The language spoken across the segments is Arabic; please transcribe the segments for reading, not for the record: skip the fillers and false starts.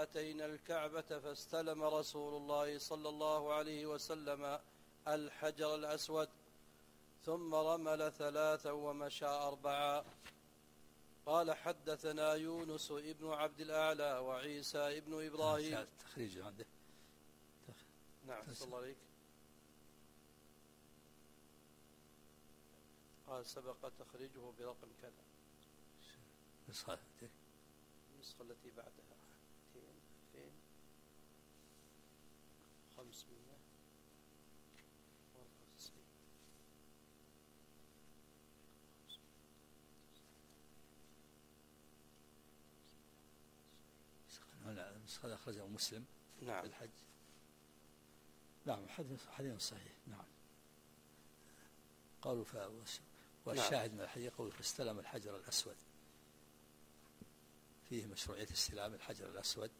أتينا الكعبة فاستلم رسول الله صلى الله عليه وسلم الحجر الأسود ثم رمل 3 ومشى 4. قال حدثنا يونس ابن عبد الأعلى وعيسى ابن إبراهيم. تخريج عنده. نعم صلى الله عليك. قال سبق تخريجه برقم كذا. النسخة التي بعدها 2594. النسخة أخرجه مسلم. نعم. الحج. نعم حديث صحيح. نعم. قالوا والشاهد من الحديث قوله فاستلم الحجر الأسود، فيه مشروعية استلام الحجر الأسود،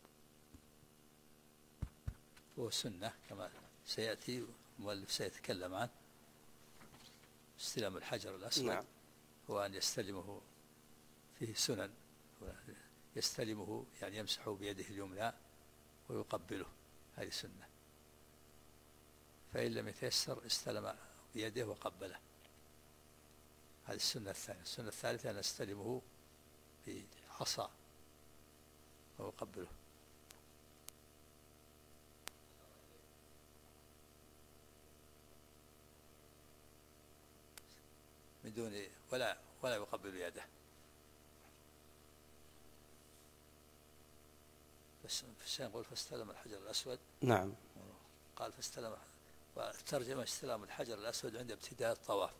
وهو سنة كما سيأتي المؤلف سيتكلم عنه. استلام الحجر الأسود نعم. هو أن يستلمه، فيه سنن، يستلمه يعني يمسحه بيده اليمنى ويقبله، هذه سنة. فإن لم يتيسر استلم بيده وقبله، هذه السنة الثانية. السنة الثالثة أن يستلمه بعصا ويقبله. من دون ولا يقبل يده. بس في نقول فاستلم الحجر الأسود. نعم. قال فاستلم، والترجمة استلام الحجر الأسود عند ابتداء الطواف.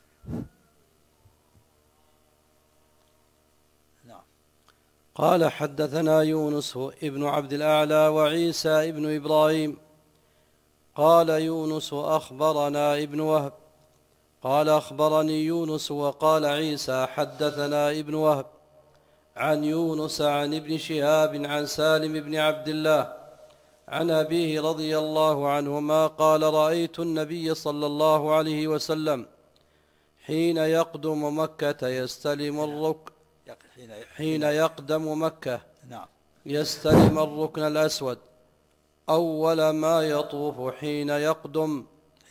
نعم. قال حدثنا يونس ابن عبد الأعلى وعيسى ابن إبراهيم. قال يونس أخبرنا ابن وهب قال أخبرني يونس وقال عيسى حدثنا ابن وهب عن يونس عن ابن شهاب عن سالم بن عبد الله عن أبيه رضي الله عنهما قال رأيت النبي صلى الله عليه وسلم حين يقدم مكة يستلم الركن حين يقدم مكة يستلم الركن الأسود أول ما يطوف حين يقدم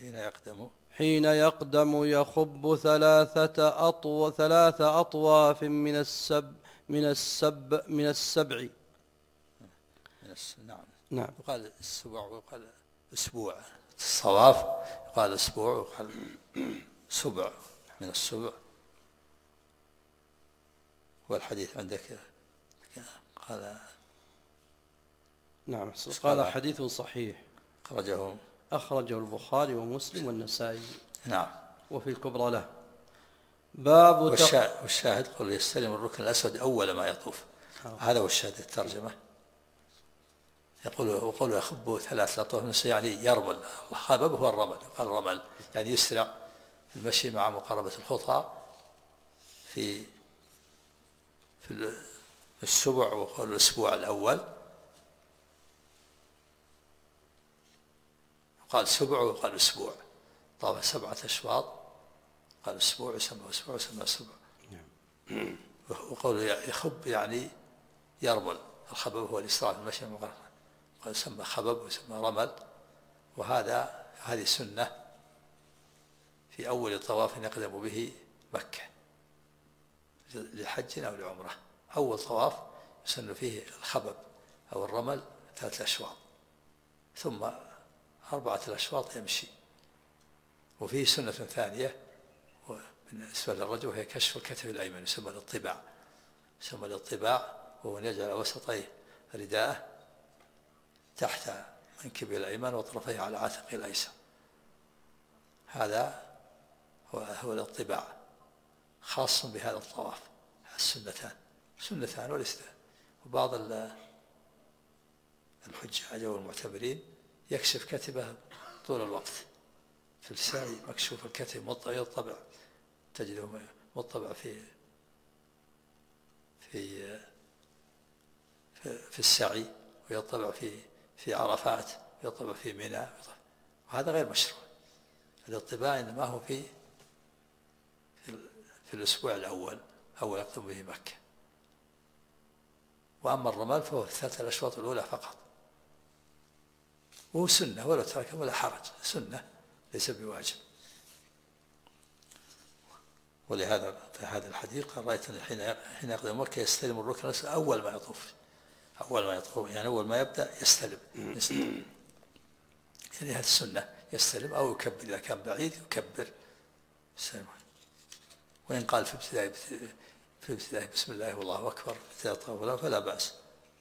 يخب 3 أطواف من السبع. نعم. يقال السبع ويقال أسبوع. الصواف يقال أسبوع ويقال سبع من السبع. والحديث عندك قال نعم قال حديث صحيح أخرجه البخاري ومسلم والنسائي. نعم. وفي الكبرى له. باب والشاهد قل يستلم الركن الأسود أول ما يطوف. هذا هو الشاهد الترجمة. يقول يخب 3 أطواف يعني يرمل. الخبب هو الرمل، قال الرمل يعني يسرع المشي مع مقاربة الخطى في السبع. وقال الأسبوع الأول قال سبع وقال أسبوع. طبعا 7 أشواط قال أسبوع يسمى أسبوع يسمى سبع. وقول يخب يعني يرمل. الخبب هو الإسراع في المشي مع مقاربة، قال يسمى خبب ويسمى رمل. هذه سنة في أول طواف يقدم به مكة لحج أو لعمرة. أول طواف يسن فيه الخبب أو الرمل 3 أشواط، ثم 4 أشواط يمشي. وفيه سنة ثانية بالنسبة للرجل وهي كشف الكتف الأيمن، يسمى الاطباع، وهو يجعل وسطيه رداءه تحت منكبه الأيمن وطرفيه على عاتقه الأيسر. هذا هو الاطباع، خاص بهذا الطواف. سنتان وليس. وبعض الحجاج والمعتمرين يكشف كتبه طول الوقت. في السعي مكشوف الكتف يطبع، تجده مطبع في السعي، ويطبع في عرفات، ويطبع في منى. وهذا غير مشروع. الاطباع إنما هو في الأسبوع الأول، أول يقدم به مكة. وأما الرمال فهو في الثلاثة الأشواط الأولى فقط، وهو سنة ولو ترك ولا حرج، سنة ليس بواجب. ولهذا في هذا الحديث قال رأيت حين يقدم مكة يستلم الركن أول ما يطوف، يعني أول ما يبدأ يستلم. يعني هذه السنة، يستلم أو يكبر إذا كان بعيد يكبر يستلم. وإن قال في ابتداء بسم الله والله أكبر في الطواف فلا بأس.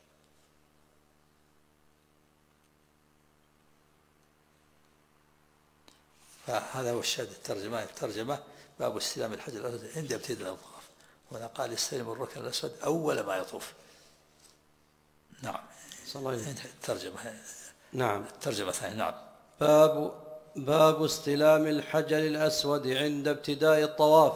فهذا هو الشاهد. الترجمة باب استلام الحجر الأسود عند ابتداء الطواف، وهنا قال يستلم الركن الأسود أول ما يطوف. نعم. الترجمة. نعم. الترجمة الثانية. نعم. باب استلام الحجر الأسود عند ابتداء الطواف.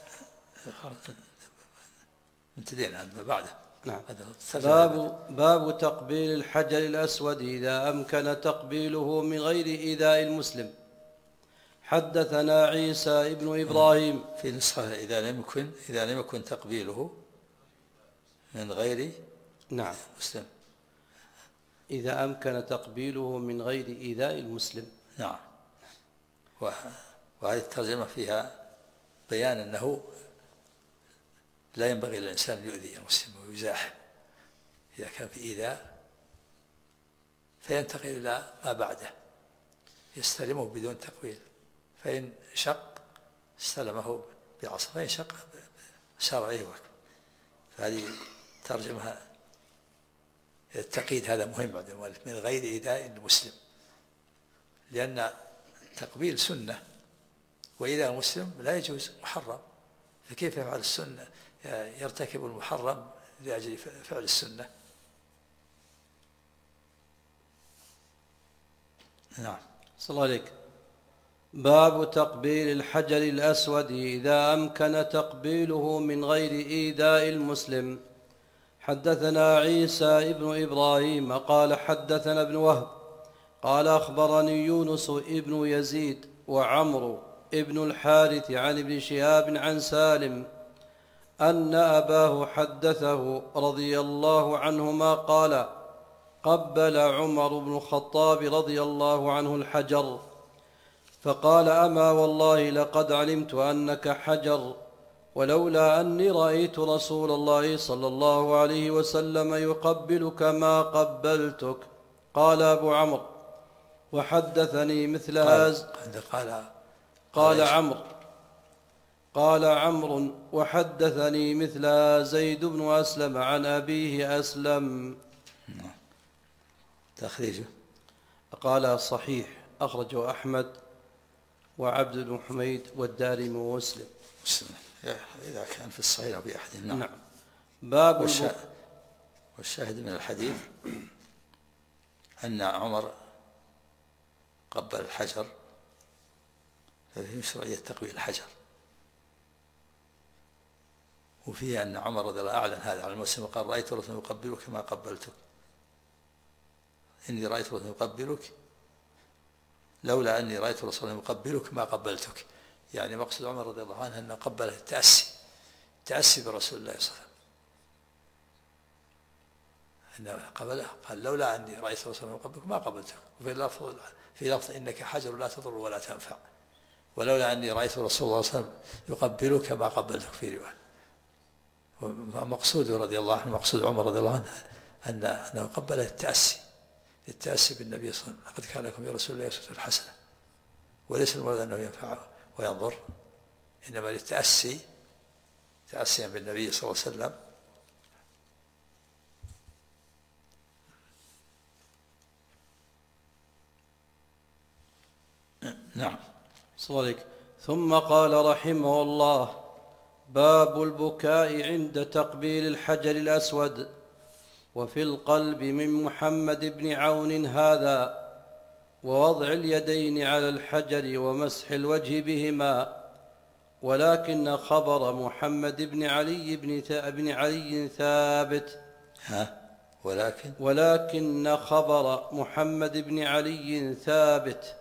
انتدينا عند ما بعده. نعم. باب تقبيل الحجر الأسود إذا أمكن تقبيله من غير إيذاء المسلم. حدثنا عيسى ابن إبراهيم. في نسخة إذا لم يكن تقبيله من غير نعم مسلم، إذا أمكن تقبيله من غير إيذاء المسلم. نعم. وهذه الترجمة فيها بيان أنه لا ينبغي للإنسان أن يؤذي المسلم ويزاحم إذا كان في إيذاء، فينتقل إلى ما بعده يستلمه بدون تقبيل، فإن شق استلمه بعصا، فإن شق أشار عليه وكذا. فهذه ترجمة التقييد هذا مهم عند المؤلف، من غير إيذاء المسلم، لأن تقبيل سنة وإيذاء المسلم لا يجوز، محرم. فكيف يفعل السنة يرتكب المحرم لأجل فعل السنة؟ نعم. صلى الله عليك. باب تقبيل الحجر الأسود إذا أمكن تقبيله من غير إيذاء المسلم. حدثنا عيسى ابن إبراهيم قال حدثنا ابن وهب قال أخبرني يونس ابن يزيد وعمرو ابن الحارث عن ابن شهاب عن سالم أن أباه حدثه رضي الله عنهما قال قبل عمر بن الخطاب رضي الله عنه الحجر، فقال أما والله لقد علمت أنك حجر، ولولا أني رأيت رسول الله صلى الله عليه وسلم يقبلك ما قبلتك. قال أبو عمرو وحدثني مثل هذا. قال عمرو وحدثني مثل زيد بن أسلم عن أبيه أسلم. تخريجه قال صحيح، أخرجه أحمد وعبد بن حميد والدارمي ومسلم. إذا كان في الصحيح أو في أحدهم. نعم. باب والشاهد من الحديث أن عمر قبل الحجر، ففيه مشروعية تقبيل الحجر، وفيه أن عمر رضي الله أعلن هذا على المسلم وقال رأيت رسول يقبلك ما قبلتك، إني رأيت رسول يقبلك لولا أني رأيت رسول يقبلك ما قبلتك. يعني مقصد عمر رضي الله عنه أنه قبل التأسي برسول الله صلى الله عليه وسلم، أنه قبله قال لولا أني رأيت رسول يقبلك ما قبلتك. وفي لفظ إنك حجر لا تضر ولا تنفع، ولولا أني رأيت رسول الله صلى الله عليه وسلم يقبلك ما قبلتك في رواية. ومقصود رضي الله عنه، مقصود عمر رضي الله عنه أنه قبل التأسي بالنبي صلى الله عليه وسلم. لقد كان لكم في رسول الله أسوة حسنة، وليس المراد أنه ينفع وينظر، إنما للتأسي تأسيا بالنبي صلى الله عليه وسلم. نعم. صلى الله عليك. ثم قال رحمه الله باب البكاء عند تقبيل الحجر الأسود. وفي القلب من محمد بن عون هذا، ووضع اليدين على الحجر ومسح الوجه بهما، ولكن خبر محمد بن علي بن علي ثابت. ولكن خبر محمد بن علي ثابت.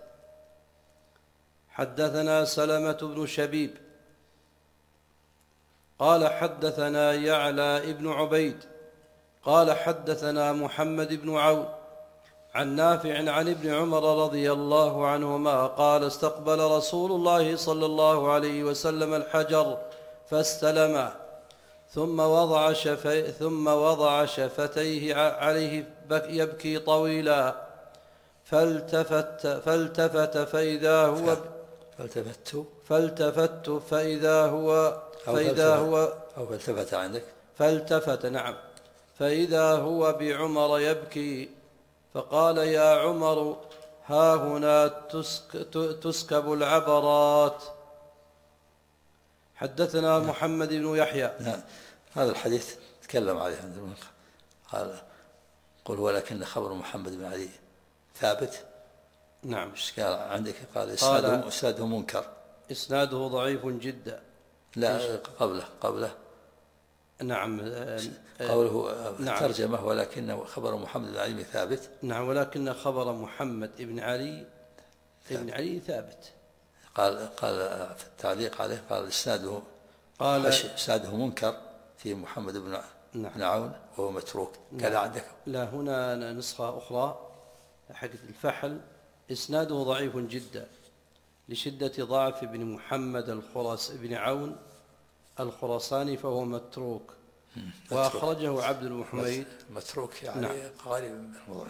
حدثنا سلمة بن شبيب قال حدثنا يعلى ابن عبيد قال حدثنا محمد بن عون عن نافع عن ابن عمر رضي الله عنهما قال استقبل رسول الله صلى الله عليه وسلم الحجر فاستلمه ثم وضع شفتيه عليه يبكي طويلا فالتفت فإذا هو أو فالتفت عندك فالتفت نعم فإذا هو بعمر يبكي فقال يا عمر ها هنا تسكب العبرات. حدثنا محمد بن يحيى. هذا الحديث تكلم عليه قال قل ولكن خبر محمد بن علي ثابت. نعم. ايش قال عندك؟ قال اسناده منكر، اسناده ضعيف جدا. لا قبله نعم قوله نعم. ترجمه ولكن خبر محمد بن علي ثابت. نعم ولكن خبر محمد بن علي ثابت. قال في التعليق عليه قال اسناده منكر في محمد بن عون وهو متروك. كذا عندك؟ لا هنا نسخة أخرى حق الفحل اسناده ضعيف جدا لشدة ضعف ابن محمد بن عون الخراساني فهو متروك. وأخرجه عبد المحميد. متروك يعني نعم. قارب من الموضوع.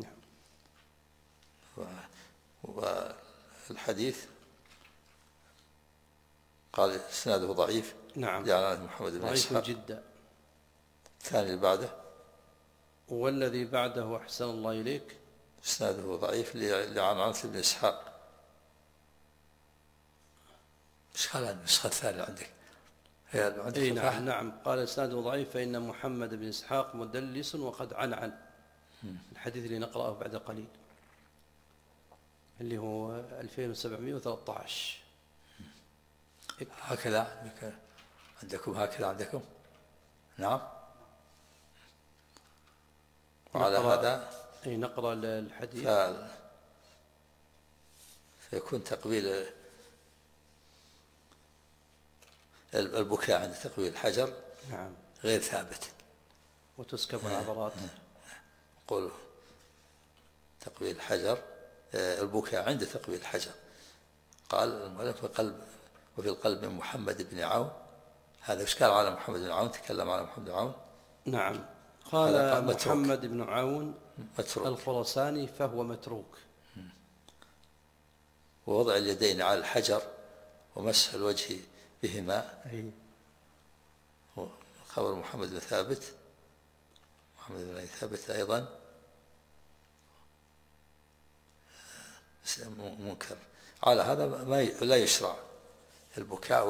نعم. والحديث قال اسناده ضعيف. نعم. يعني محمد بن ضعيف جدا. الثاني اللي بعده والذي بعده أحسن الله إليك اسناده ضعيف لعنعنة بن إسحاق. ايش قال النسخة الثانية عندك؟ نعم قال اسناده ضعيف فإن محمد بن إسحاق مدلس وقد عنعن. الحديث اللي نقرأه بعد قليل اللي هو 2713. هكذا عندكم؟ هكذا عندكم؟ نعم. وعلى هذا نقرأ الحديث فيكون تقبيل البكاء عند تقبيل الحجر نعم غير ثابت. وتسكب العبرات. قولوا تقبيل الحجر البكاء عند تقبيل الحجر. قال المؤلف وفي القلب من محمد بن عون. هذا إيش قال على محمد بن عون؟ تكلم على محمد بن عون. نعم قال محمد بن عون متروك. الخراساني فهو متروك. ووضع اليدين على الحجر ومسح الوجه بهما. خبر محمد بن ثابت. محمد بن ثابت أيضا منكر. على هذا لا يشرع البكاء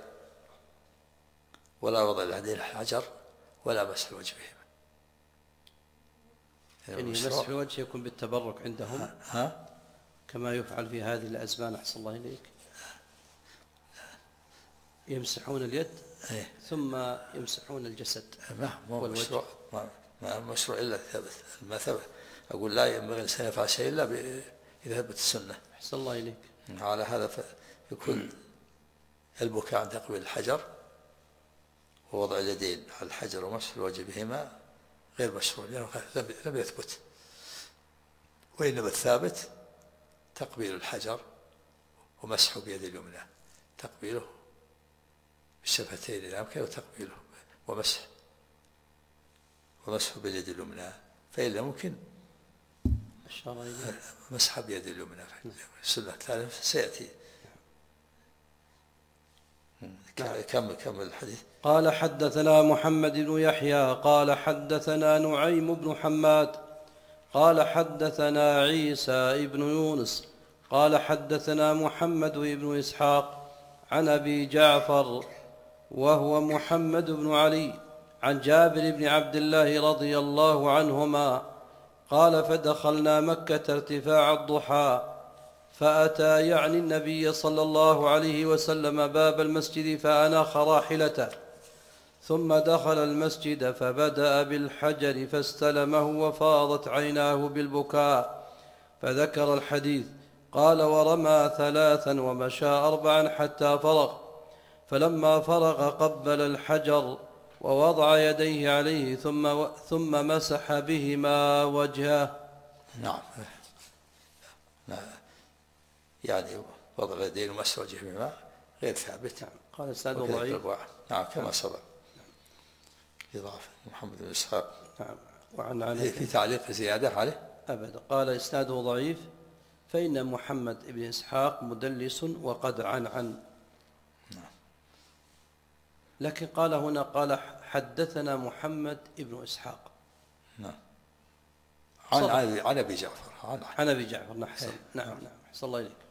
ولا وضع اليدين على الحجر ولا مسح الوجه بهما. يعني مسح الوجه يكون بالتبرك عندهم كما يفعل في هذه الأزمان أحسن الله إليك. يمسحون اليد ثم يمسحون الجسد. ما مشروع إلا ثبت. ما ثبت أقول لا ينبغي الإنسان يفعل شيء إلا إذا ثبت السنة. أحسن الله إليك. على هذا يكون البكاء عند تقبيل الحجر ووضع اليدين على الحجر ومسح الوجه بهما غير مشروع لأنه لم يثبت. وإنما الثابت تقبيل الحجر ومسحه بيد اليمنى. تقبيله بالشفتين إذا أمكن وتقبيله ومسحه باليد اليمنى. فإن ممكن مسح بيد اليمنى. السنة الثانية سيأتي. كمل الحديث. قال حدثنا محمد بن يحيى قال حدثنا نعيم بن حماد قال حدثنا عيسى بن يونس قال حدثنا محمد بن إسحاق عن أبي جعفر وهو محمد بن علي عن جابر بن عبد الله رضي الله عنهما قال فدخلنا مكة ارتفاع الضحى فأتى يعني النبي صلى الله عليه وسلم باب المسجد فأناخ راحلته ثم دخل المسجد فبدأ بالحجر فاستلمه وفاضت عيناه بالبكاء فذكر الحديث. قال ورمى 3 ومشى 4 حتى فرغ فلما فرغ قبل الحجر ووضع يديه عليه ثم مسح بهما وجهه. نعم. يعني وضع اليدين ومسح وجهه بهما غير ثابت. قال إسناده ضعيف. نعم كما سبق. إضافة محمد بن إسحاق. نعم. وعن علي في تعليق زيادة عليه أبدا. قال إسناده ضعيف فإن محمد بن إسحاق مدلس وقد عن. لكن قال هنا قال حدثنا محمد بن إسحاق. نعم. عن أبي جعفر. عن أبي جعفر. نعم. أحسن الله إليك.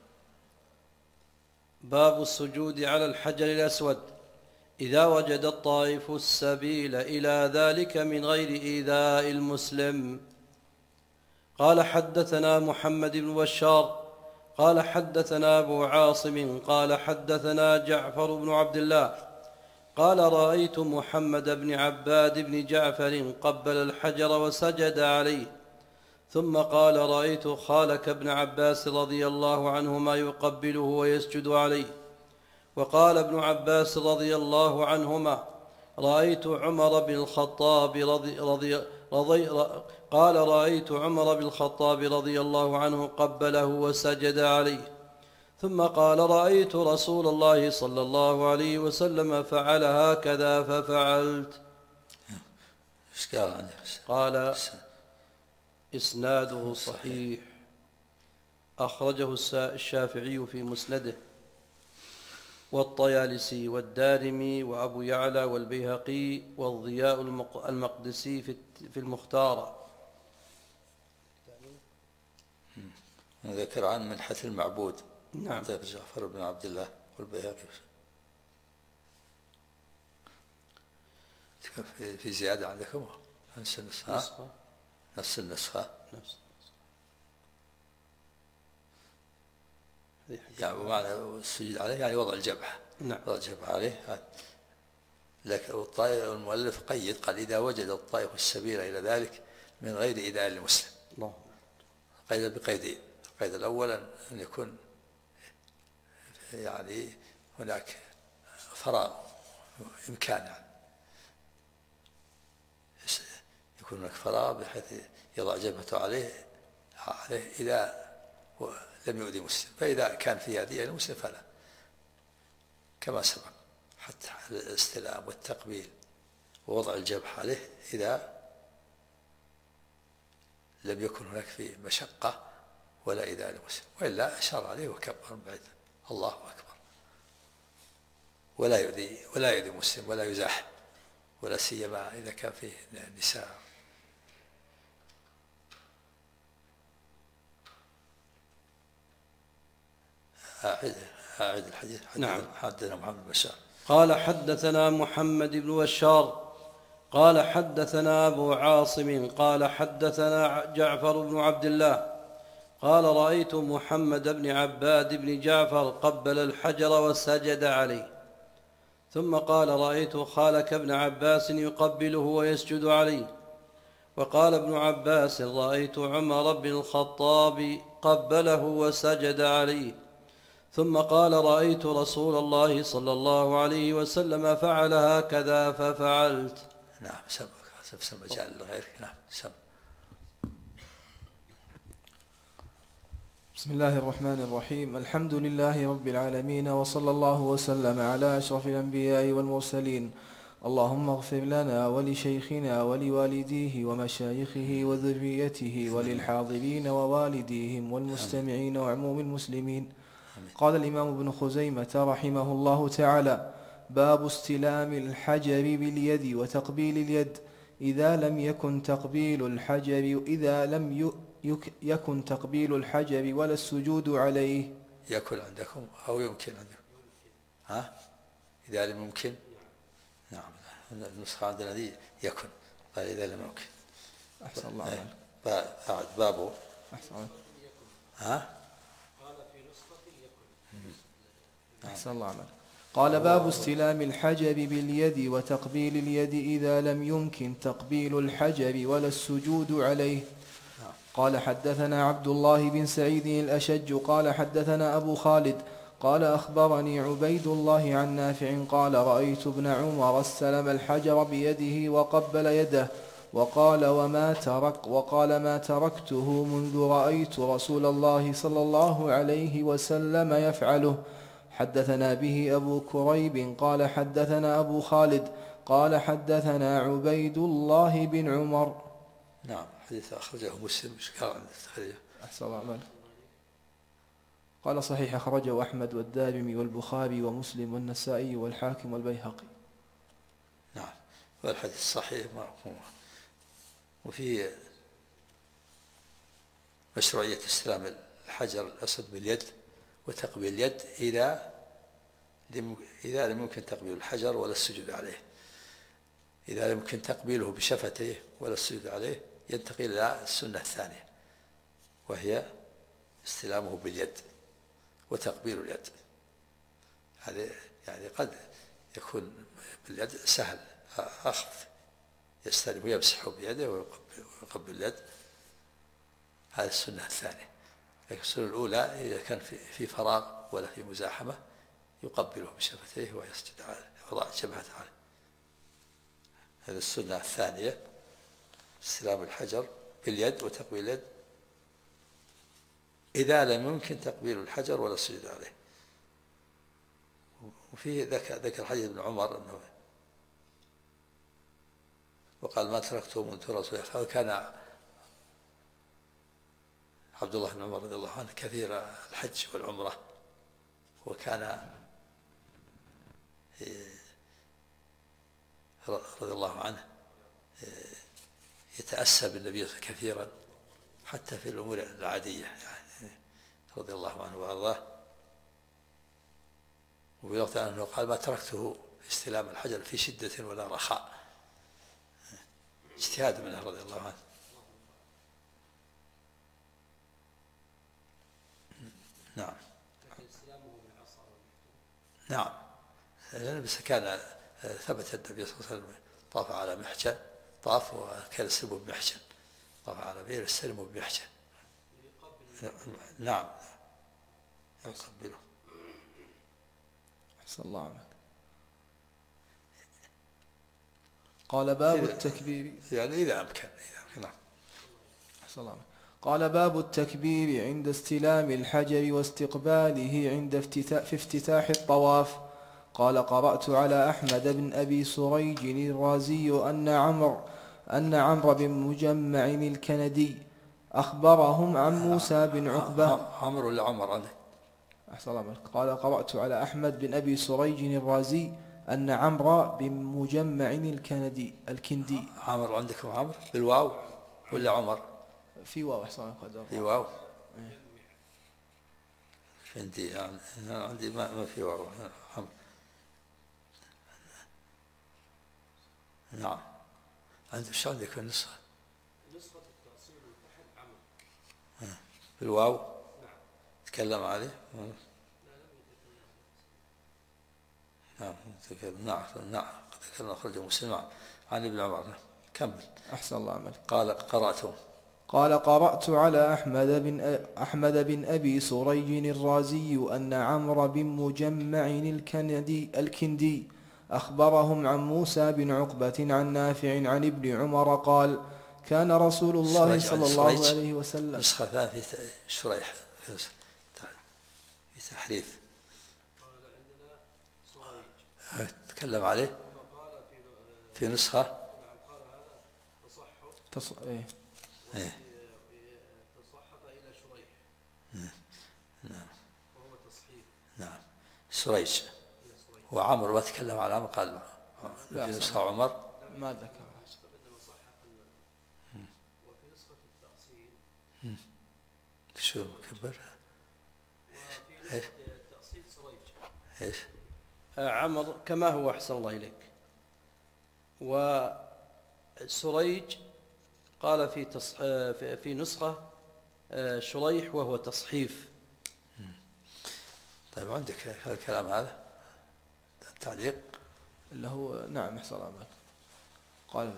باب السجود على الحجر الأسود إذا وجد الطائف السبيل إلى ذلك من غير إيذاء المسلم. قال حدثنا محمد بن بشار قال حدثنا أبو عاصم قال حدثنا جعفر بن عبد الله قال رأيت محمد بن عباد بن جعفر قبل الحجر وسجد عليه، ثم قال رأيت خالك بن عباس رضي الله عنهما يقبله ويسجد عليه. وقال ابن عباس رضي الله عنهما رأيت عمر بن الخطاب رأيت عمر بن الخطاب رضي الله عنه قبله وسجد عليه. ثم قال رأيت رسول الله صلى الله عليه وسلم فعل هكذا ففعلت. قال إسناده صحيح، أخرجه الشافعي في مسنده والطيالسي والدارمي وأبو يعلى والبيهقي والضياء المقدسي في المختار. ذكر عن منحة المعبود. نعم. جعفر بن عبد الله والبيهقي. في زيادة عندكم نفس النسخة. نفس النسخة. يعني ومعنى السجود عليه يعني وضع الجبهة. نعم. وضع الجبهة عليه. لكن المؤلف قيد قال إذا وجد الطائف السبيل إلى ذلك من غير إيذاء للمسلم. الله. قيد بقيدين. القيد الأول أن يكون يعني هناك فراغ إمكان، يعني يكون هناك فراغ بحيث يضع جبهته عليه إذا لم يؤذي مسلم، فإذا كان في هذه المسلم فلا، كما سبق حتى الاستلام والتقبيل ووضع الجبهة عليه إذا لم يكن هناك فيه مشقة ولا إيذاء لمسلم، وإلا أشار عليه وكبر بعد الله أكبر، ولا يؤذي مسلم ولا يزاحم، ولا سيما إذا كان فيه نساء. أعد الحديث. نعم. حدثنا محمد بن بشار قال حدثنا محمد بن بشار قال حدثنا أبو عاصم قال حدثنا جعفر بن عبد الله قال رأيت محمد بن عباد بن جعفر قبل الحجر وسجد عليه. ثم قال رأيت خالك بن عباس يقبله ويسجد عليه. وقال ابن عباس رأيت عمر بن الخطاب قبله وسجد عليه. ثم قال رأيت رسول الله صلى الله عليه وسلم فعل هكذا ففعلت. نعم. سم مجال لغيرك. نعم. سم. بسم الله الرحمن الرحيم. الحمد لله رب العالمين، وصلى الله وسلم على أشرف الأنبياء والمرسلين. اللهم اغفر لنا ولشيخنا ولوالديه ومشايخه وذريته وللحاضرين ووالديهم والمستمعين وعموم المسلمين. قال الإمام ابن خزيمة رحمه الله تعالى: باب استلام الحجر باليد وتقبيل اليد إذا لم يكن تقبيل الحجر ولا السجود عليه. يكن عندكم أو يمكن عندكم؟ إذا لم يمكن. نعم. النسخة عندنا دي يكن، قال إذا لم يمكن. أحسن الله عليك. أعد بابه. أحسن الله. قال في نسخة يكن. أحسن الله عليك. قال: باب استلام الحجر باليد وتقبيل اليد إذا لم يمكن تقبيل الحجر ولا السجود عليه. قال: حدثنا عبد الله بن سعيد الأشج قال حدثنا أبو خالد قال أخبرني عبيد الله عن نافع قال رأيت ابن عمر استلم الحجر بيده وقبل يده وقال ما تركته منذ رأيت رسول الله صلى الله عليه وسلم يفعله. حدثنا به أبو كريب قال حدثنا أبو خالد قال حدثنا عبيد الله بن عمر. نعم. حديث أخرجه مسلم. أحسن الله عمله. قال صحيح أخرجه أحمد والدارمي والبخاري ومسلم والنسائي والحاكم والبيهقي. نعم. والحديث صحيح مرفوع. وفي مشروعية استلام الحجر الأسود باليد وتقبيل اليد إذا لم يمكن تقبيل الحجر ولا السجود عليه. إذا لم يمكن تقبيله بشفتيه ولا السجود عليه ينتقل إلى السنة الثانية، وهي استلامه باليد وتقبيل اليد. هذا يعني قد يكون باليد سهل، أخف، يستلم ويمسح بيده ويقبل اليد، هذه السنة الثانية. لكن السنة الأولى إذا كان في فراغ ولا في مزاحمة يقبله بشفتيه ويسجد عليه ويضع جبهته عليه. هذه السنة الثانية، استلام الحجر باليد وتقبيل اليد إذا لم يمكن تقبيل الحجر ولا السجود عليه. وفيه ذكر حديث ابن عمر أنه وقال ما تركته منذ رسول الله. كان عبد الله بن عمر رضي الله عنه كثير الحج والعمرة، وكان رضي الله عنه يتأسى بالنبي كثيرا حتى في الأمور العادية، يعني رضي الله عنه وأرضاه. وفي وقت أنه قال ما تركته استلام الحجر في شدة ولا رخاء، اجتهاد منه رضي الله عنه. نعم. نعم. بس كان ثبت النبي صلى الله عليه وسلم طاف على محجن، طاف وكان يستلم بمحجن، طاف على بئر يستلم بمحجن. نعم يقبله. أحسن الله عنك. قال باب التكبير، يعني إذا أمكن. نعم. أحسن الله عنك. قال باب التكبير عند استلام الحجر واستقباله في افتتاح الطواف. قال قرأت على أحمد بن أبي سريج الرازي أن عمرو بن مجمع الكندي أخبرهم عن موسى بن عقبة. عمرو ولا عمر عنه؟ أحسن الله. قال قرأت على أحمد بن أبي سريج الرازي أن عمرو بن مجمع الكندي. عمرو عندكم عمرو بالواو ولا عمر؟ في واو. أحسن الله. في واو. عندي ما في واو. نعم. شو عندك النسخة؟ نسخة التأصيل والتحد عمرو بالواو. نعم. تكلم عليه. نعم. نعم. تكلم أخرجه مسلم عن ابن عمر. كمل. أحسن الله عملك. قال قرأت على أحمد بن أبي سريج الرازي أن عمرو بن مجمع الكندي أخبرهم عن موسى بن عقبة عن نافع عن ابن عمر قال كان رسول الله صلى الله عليه وسلم. نسخة ثانية في شريح في تحريف. تكلم عليه في نسخة تصحف إلى شريح. نعم. وهو تصحيف. نعم. سريج. وعمر ما تكلم على عمر قال في نسخة عمر ما ذكر. وفي نسخة التأصيل شو كبر؟ وفي نسخة التأصيل سريج. ايش؟ عمر كما هو. أحسن الله إليك. وسريج قال في نسخة شريح وهو تصحيف. طيب عندك الكلام هذا التعليق اللي هو نعم. أحسن الله. قال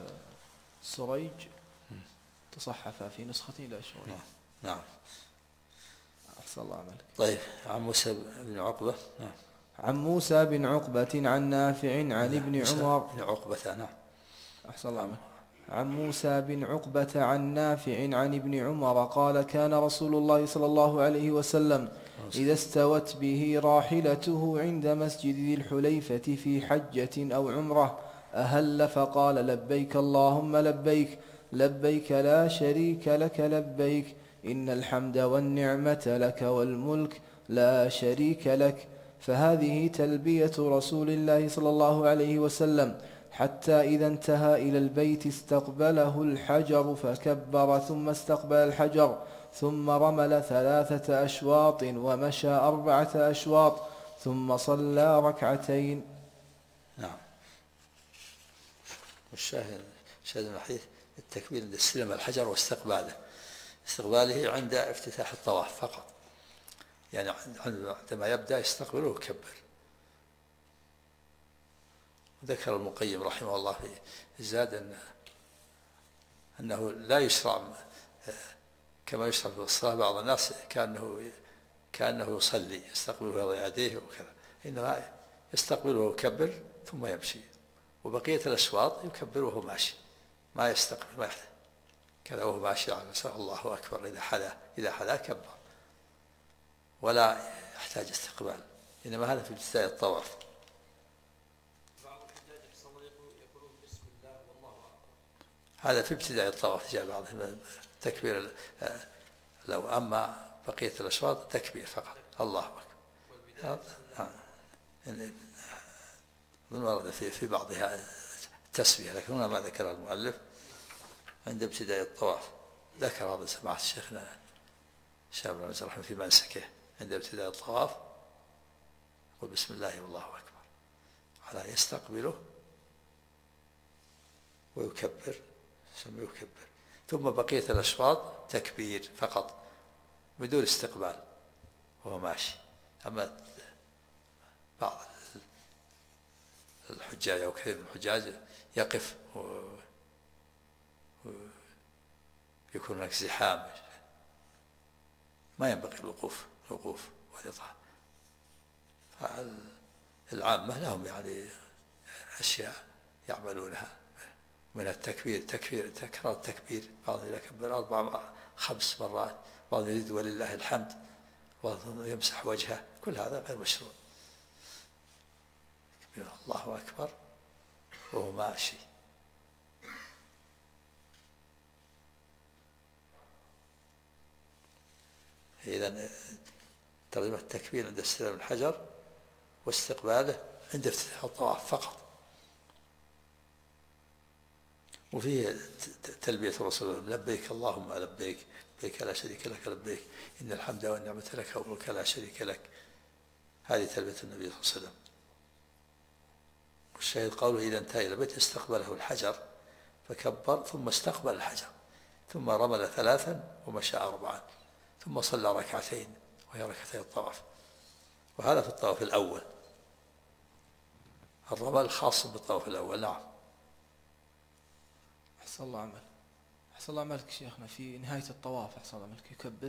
سريج تصحف في نسخة إلى شريح. نعم. أحسن الله عملك. طيب، عن موسى بن عقبة. نعم. عن موسى بن عقبة عن نافع عن ابن عمر. بن عقبة. نعم. أحسن الله عملك. عن موسى بن عقبة عن نافع عن ابن عمر قال كان رسول الله صلى الله عليه وسلم إذا استوت به راحلته عند مسجد ذي الحليفة في حجة أو عمرة أهل فقال لبيك اللهم لبيك لبيك لا شريك لك لبيك إن الحمد والنعمة لك والملك لا شريك لك. فهذه تلبية رسول الله صلى الله عليه وسلم حتى إذا انتهى إلى البيت استقبله الحجر فكبر ثم استقبل الحجر ثم رمل 3 أشواط ومشى 4 أشواط ثم صلى ركعتين. نعم. والشاهد الحديث التكبير عند استلم الحجر واستقباله عند افتتاح الطواف فقط، يعني عندما يبدأ يستقبله ويكبر. ذكر المقيم رحمه الله في الزاد أنه لا يشرع كما يشرع في الصلاة بعض الناس كأنه يصلي يستقبله ويضع يديه وكذا، إنما يستقبله ويكبر ثم يمشي، وبقية الأشواط يكبر وهو ماشي، ما يستقبل ما يحتاج كذا وهو ماشي على الله أكبر إذا حدا كبر ولا يحتاج استقبال، إنما هذا في ابتداء الطواف. هذا في ابتداء الطواف جاء بعض تكبير، لو أما بقية الأشواط تكبير فقط الله أكبر. من ورد في بعضها التسبيح، لكن هنا ما ذكر المؤلف عند ابتداء الطواف. ذكر هذا سماحة الشيخنا شاب بن عبد الرحمن في منسكه عند ابتداء الطواف يقول بسم الله والله أكبر، على يستقبله ويكبر ثم بقية الأشواط تكبير فقط بدون استقبال وهو ماشي. أما بعض الحجاج أو كثير من الحجاج يقف ويكون هناك زحام، ما ينبغي الوقوف والإطعام. العامة لهم يعني أشياء يعملونها من التكبير، تكرار التكبير، بعض يكبر 4 5 مرات، بعض يريد ولله الحمد، بعض يمسح وجهه، كل هذا غير مشروع. الله أكبر وهو ماشي. إذن ترجمة التكبير عند استلام الحجر واستقباله عند افتتاح الطواف فقط. وفيه تلبية الرسول لبيك اللهم لبيك لبيك لا شريك لك لبيك إن الحمد والنعمة لك والملك لا شريك لك. هذه تلبية النبي صلى الله عليه وسلم. والشاهد قوله إذا انتهى إلى البيت استقبله الحجر فكبر ثم استقبل الحجر ثم رمل 3 ومشى 4 ثم صلى ركعتين وهي ركعتي الطواف. وهذا في الطواف الأول، الرمل خاص بالطواف الأول. نعم. أحسن الله عمل. أحسن الله عملك شيخنا في نهاية الطواف أحسن الله عملك يكبر.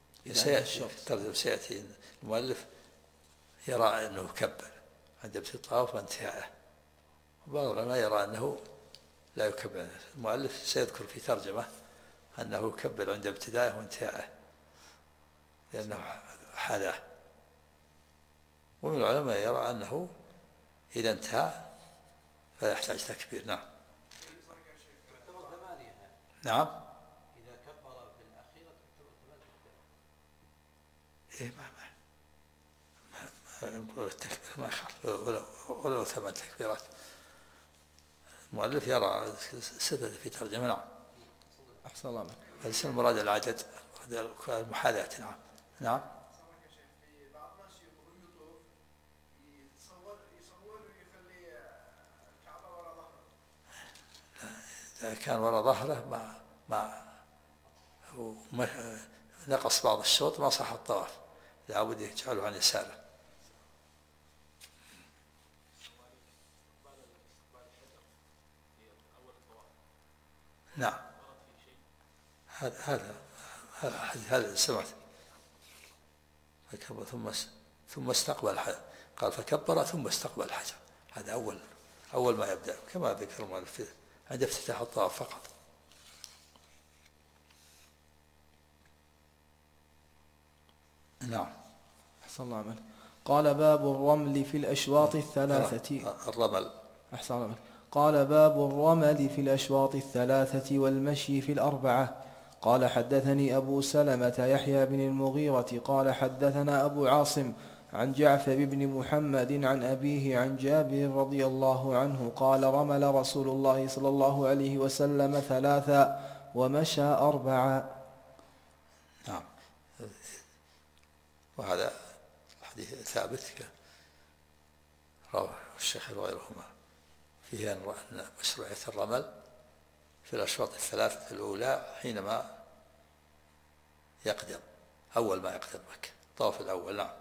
سيأتي المؤلف يرى أنه كبر عند ابتداء الطواف وانتهائه، وبعض العلماء يرى أنه لا يكبر. المؤلف سيذكر في ترجمة أنه يكبر عند ابتدائه وانتهائه لأنه حداه. ومن العلماء يرى أنه إذا انتهى فلا يحتاج تكبير. نعم. نعم. إذا كبر في الأخيرة نقول التكبير ما يخالف ولو 8 تكبيرات. المؤلف يرى سدد في ترجمة. نعم. أحسن الله. هذا المراد العدد المحاذاة. نعم. نعم. إذا كان وراء ظهره ما نقص بعض الشوط ما صح الطواف، لابد يجعله عن يساره. نعم. هذا سمعت فكبر ثم استقبل الحجر، قال فكبر ثم استقبل الحجر. هذا أول ما يبدأ كما ذكر المؤلف عند افتتاح الطواف فقط. نعم. أحسن الله عمل. قال باب الرمل في الأشواط الثلاثة. الرمل. أحسن الله عمل. قال باب الرمل في الأشواط الثلاثة والمشي في الأربعة. قال حدثني أبو سلمة يحيى بن المغيرة قال حدثنا أبو عاصم عن جعفر بن محمد عن أبيه عن جابر رضي الله عنه قال رمل رسول الله صلى الله عليه وسلم ثلاثا ومشى أربعا. نعم. وهذا حديث ثابت رواه الشيخ وغيرهما فيه أن مشروعية الرمل في الأشواط الثلاثة الأولى حينما يقدم أول ما يقدم مكة طواف الأول. نعم.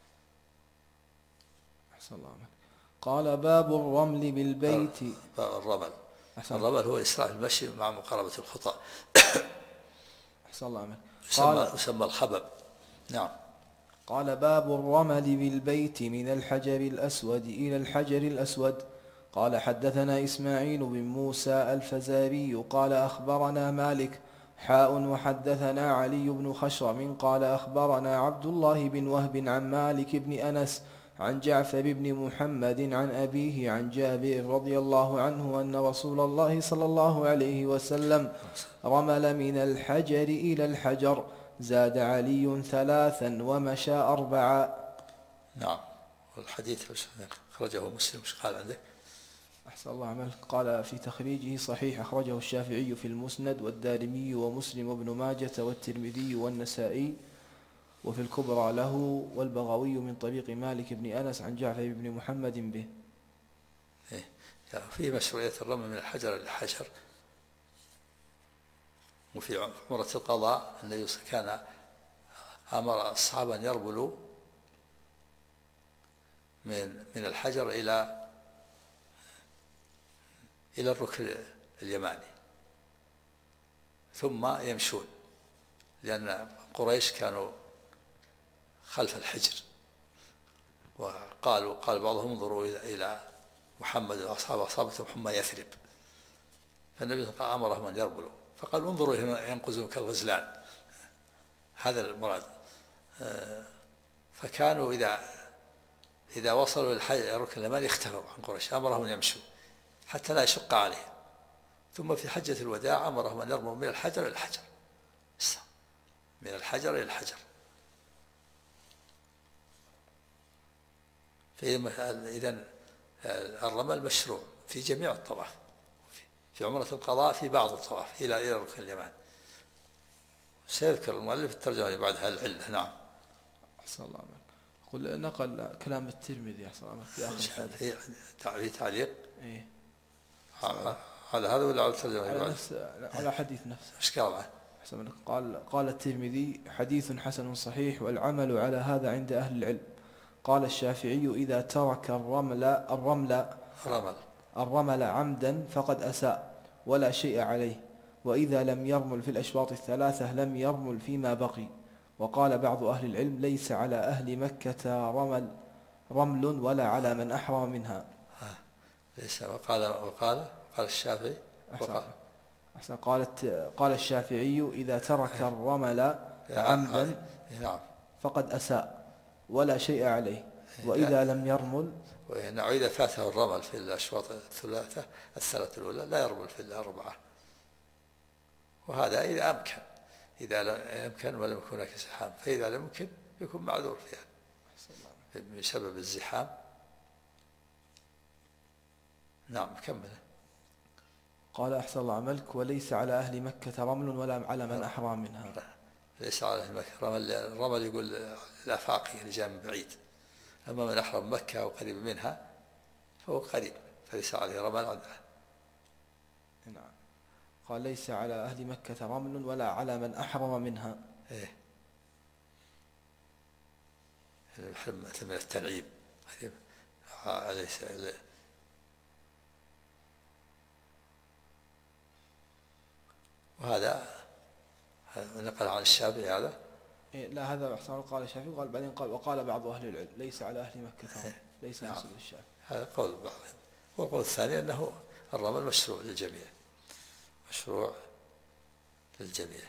أحسن الله عمل. قال باب الرمل بالبيت. الرمل هو إسراع المشي مع مقاربة الخطى. أحسن الله عمل. يسمى الخبب. نعم. قال باب الرمل بالبيت من الحجر الأسود إلى الحجر الأسود. قال حدثنا إسماعيل بن موسى الفزاري قال أخبرنا مالك وحدثنا علي بن خشرم قال أخبرنا عبد الله بن وهب عن مالك بن أنس عن جعفر بن محمد عن أبيه عن جابر رضي الله عنه أن رسول الله صلى الله عليه وسلم رمل من الحجر إلى الحجر زاد علي ثلاثا ومشى أربعا. نعم. والحديث أخرجه مسلم. ايش قال عندك؟ أحسن الله عملك. قال في تخريجه صحيح أخرجه الشافعي في المسند والدارمي ومسلم وابن ماجة والترمذي والنسائي وفي الكبرى له والبغوي من طريق مالك بن أنس عن جعفر بن محمد به. في مشروعية الرمل من الحجر إلى الحجر. وفي عمرة القضاء النبي كان أمر الصحابة أن يرملوا من الحجر إلى الركن اليماني ثم يمشون، لأن قريش كانوا خلف الحجر، قال بعضهم انظروا إلى محمد وأصحابه حمى يثرب، فالنبي أمرهم أن يرملوا فقال انظروا ينقزون كالغزلان. هذا المراد. فكانوا إذا وصلوا الركن اليماني اختفوا عن قريش، أمرهم أن يمشوا حتى لا يشق عليهم. ثم في حجة الوداع أمرهم أن يرموا من الحجر إلى الحجر، من الحجر إلى الحجر. إذن الرمل مشروع في جميع الطواف، في عمرة القضاء في بعض الطواف إلى الركن اليماني. سيذكر المؤلف الترجمة بعدها العلة. نعم. أحسن الله عملك. قل نقل كلام الترمذي أحسن الله في آخر في تعليق. إيه. على هذا ولا على الترجمة؟ على حديث نفسه. إيش قال عنه؟ قال الترمذي حديث حسن صحيح والعمل على هذا عند أهل العلم. قال الشافعي إذا ترك الرمل عمدا فقد أساء ولا شيء عليه، وإذا لم يرمل في الأشواط الثلاثة لم يرمل فيما بقي. وقال بعض أهل العلم ليس على أهل مكة رمل ولا على من أحرم منها. ليس. وقال الشافعي قال الشافعي إذا ترك الرمل عمدا فقد أساء ولا شيء عليه، وإذا لم يرمل وإذا فاته الرمل في الأشواط الثلاثة الأولى لا يرمل في الأربعة. وهذا إذا لم يمكن ولم يكن هناك زحام، فإذا لم يمكن يكون معذور فيها بسبب الزحام. نعم. كمل. قال أحسن الله عملك. وليس على أهل مكة رمل ولا على من أحرم منها. ليس على أهل مكة الرمل يقول الآفاقي اللي جاء من بعيد، أما من أحرم مكة أو قريب منها فهو قريب، فليس عليه رمل عنها. نعم. قال ليس على أهل مكة رمل ولا على من أحرم منها. الحرم من التنعيم وهذا نقل عن الشافعي هذا لا هذا احسن قال الشافعي، قال بعدين قال وقال بعض أهل العلم ليس على أهل مكة ثواب، ليس نعم. نسب الشافعي. هذا قول بعضهم. والقول الثاني أنه الرمل مشروع للجميع، مشروع للجميع.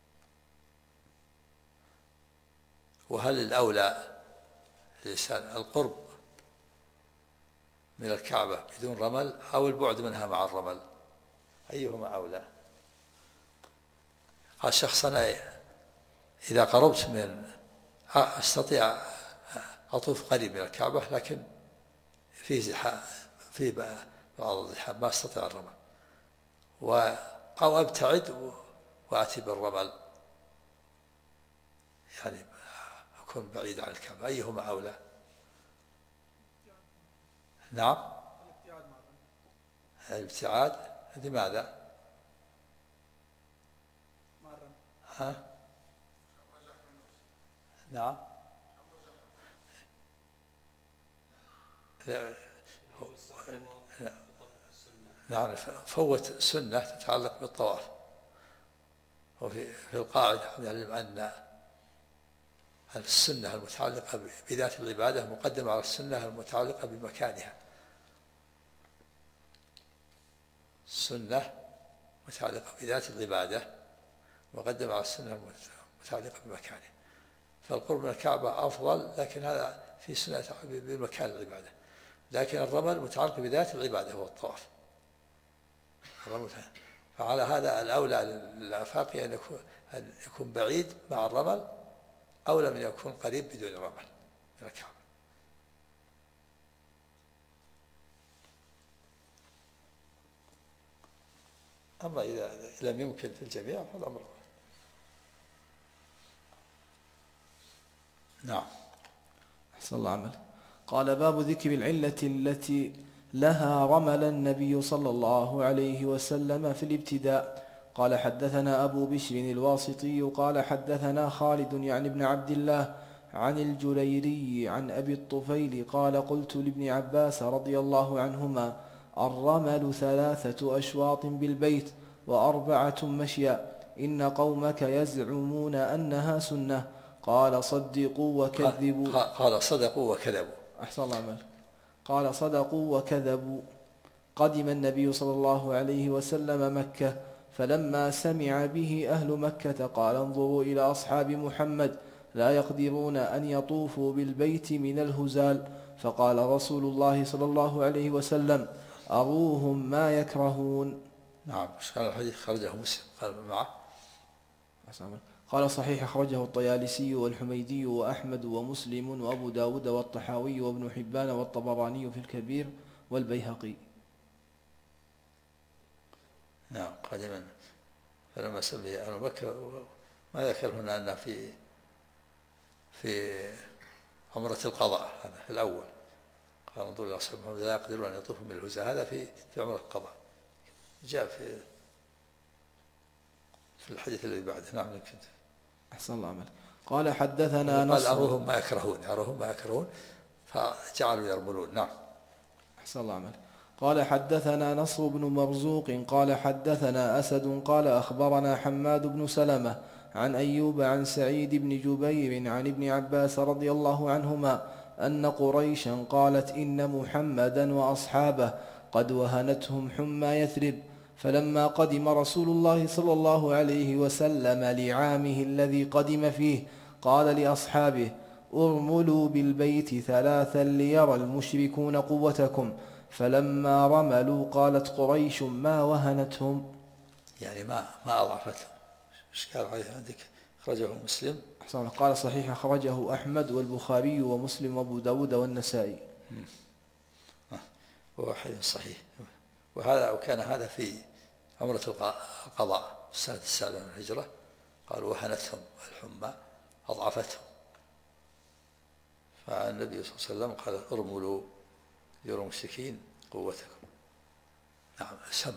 وهل الأولى للإنسان القرب من الكعبة بدون رمل أو البعد منها مع الرمل؟ أيهما أولى؟ قال شخص أنا إذا قربت من أستطيع أطوف قريب من الكعبة لكن في زحام، في بعض الزحام ما أستطيع الرمل، أو أبتعد وأتي بالرمل، يعني أكون بعيد عن الكعبة. أيهما أولى؟ نعم، الابتعاد. لماذا؟ ها؟ نعم. نعم، فوت سنة تتعلق بالطواف. وفي القاعدة نعلم أن السنة المتعلقة بذات العبادة مقدمة على السنة المتعلقة بمكانها. السنة متعلقة بذات العبادة مقدمة على السنة المتعلقة بمكانها. فالقرب من الكعبة أفضل، لكن هذا في سنة بمكان العبادة، لكن الرمل متعلق بذات العبادة هو الطواف. فعلى هذا الأولى للآفاقي أن يكون بعيد مع الرمل أولى من يكون قريب بدون رمل من الكعبة. أما إذا لم يمكن في الجميع فالأمر. نعم. أحسن الله عمل. قال باب ذكر العلة التي لها رمل النبي صلى الله عليه وسلم في الابتداء. قال حدثنا أبو بشر الواسطي قال حدثنا خالد يعني ابن عبد الله عن الجليري عن أبي الطفيل قال قلت لابن عباس رضي الله عنهما الرمل 3 أشواط بالبيت و4 مشيا، إن قومك يزعمون أنها سنة. قال صدقوا وكذبوا. قال صدقوا وكذبوا. أحسن الله عمل. قال صدقوا وكذبوا. قدم النبي صلى الله عليه وسلم مكة، فلما سمع به أهل مكة قال انظروا إلى أصحاب محمد لا يقدرون أن يطوفوا بالبيت من الهزال. فقال رسول الله صلى الله عليه وسلم أروهم ما يكرهون. نعم. قال الحديث خرجه مسلم. قال معه. قال صحيح أخرجه الطيالسي والحميدي وأحمد ومسلم وأبو داود والطحاوي وابن حبان والطبراني في الكبير والبيهقي. نعم. قادما فلما سمي أهل مكة ما ذكر هنا أنه في عمرة القضاء، هذا في الأول. قال انظروا إلى أصحاب محمد لا يقدرون أن يطوفوا بالهزال، هذا في عمرة القضاء، جاء في الحديث الذي بعده. نعم. يمكن. أحسن الله عمل. قال حدثنا قال أروهم ما يكرهون، أروهم ما يكرهون فجعلوا يرملون. نعم. أحسن الله عمل. قال حدثنا نصر بن مرزوق قال حدثنا أسد قال أخبرنا حماد بن سلمة عن أيوب عن سعيد بن جبير عن ابن عباس رضي الله عنهما أن قريشا قالت إن محمدا وأصحابه قد وهنتهم حمى يثرب، فلما قدم رسول الله صلى الله عليه وسلم لعامه الذي قدم فيه قال لأصحابه ارملوا بالبيت 3 ليرى المشركون قوتكم، فلما رملوا قالت قريش ما وهنتهم، يعني ما أضعفتهم. ايش قال عليه عندك؟ أخرجه مسلم. قال صحيح أخرجه أحمد والبخاري ومسلم وأبو داود والنسائي. وهو حديث صحيح. وكان هذا في عمرة القضاء السنة 9 من الهجرة. قالوا وهنتهم الحمى أضعفتهم، فالنبي صلى الله عليه وسلم قال ارملوا يرى المشركين قوتكم. نعم. سمع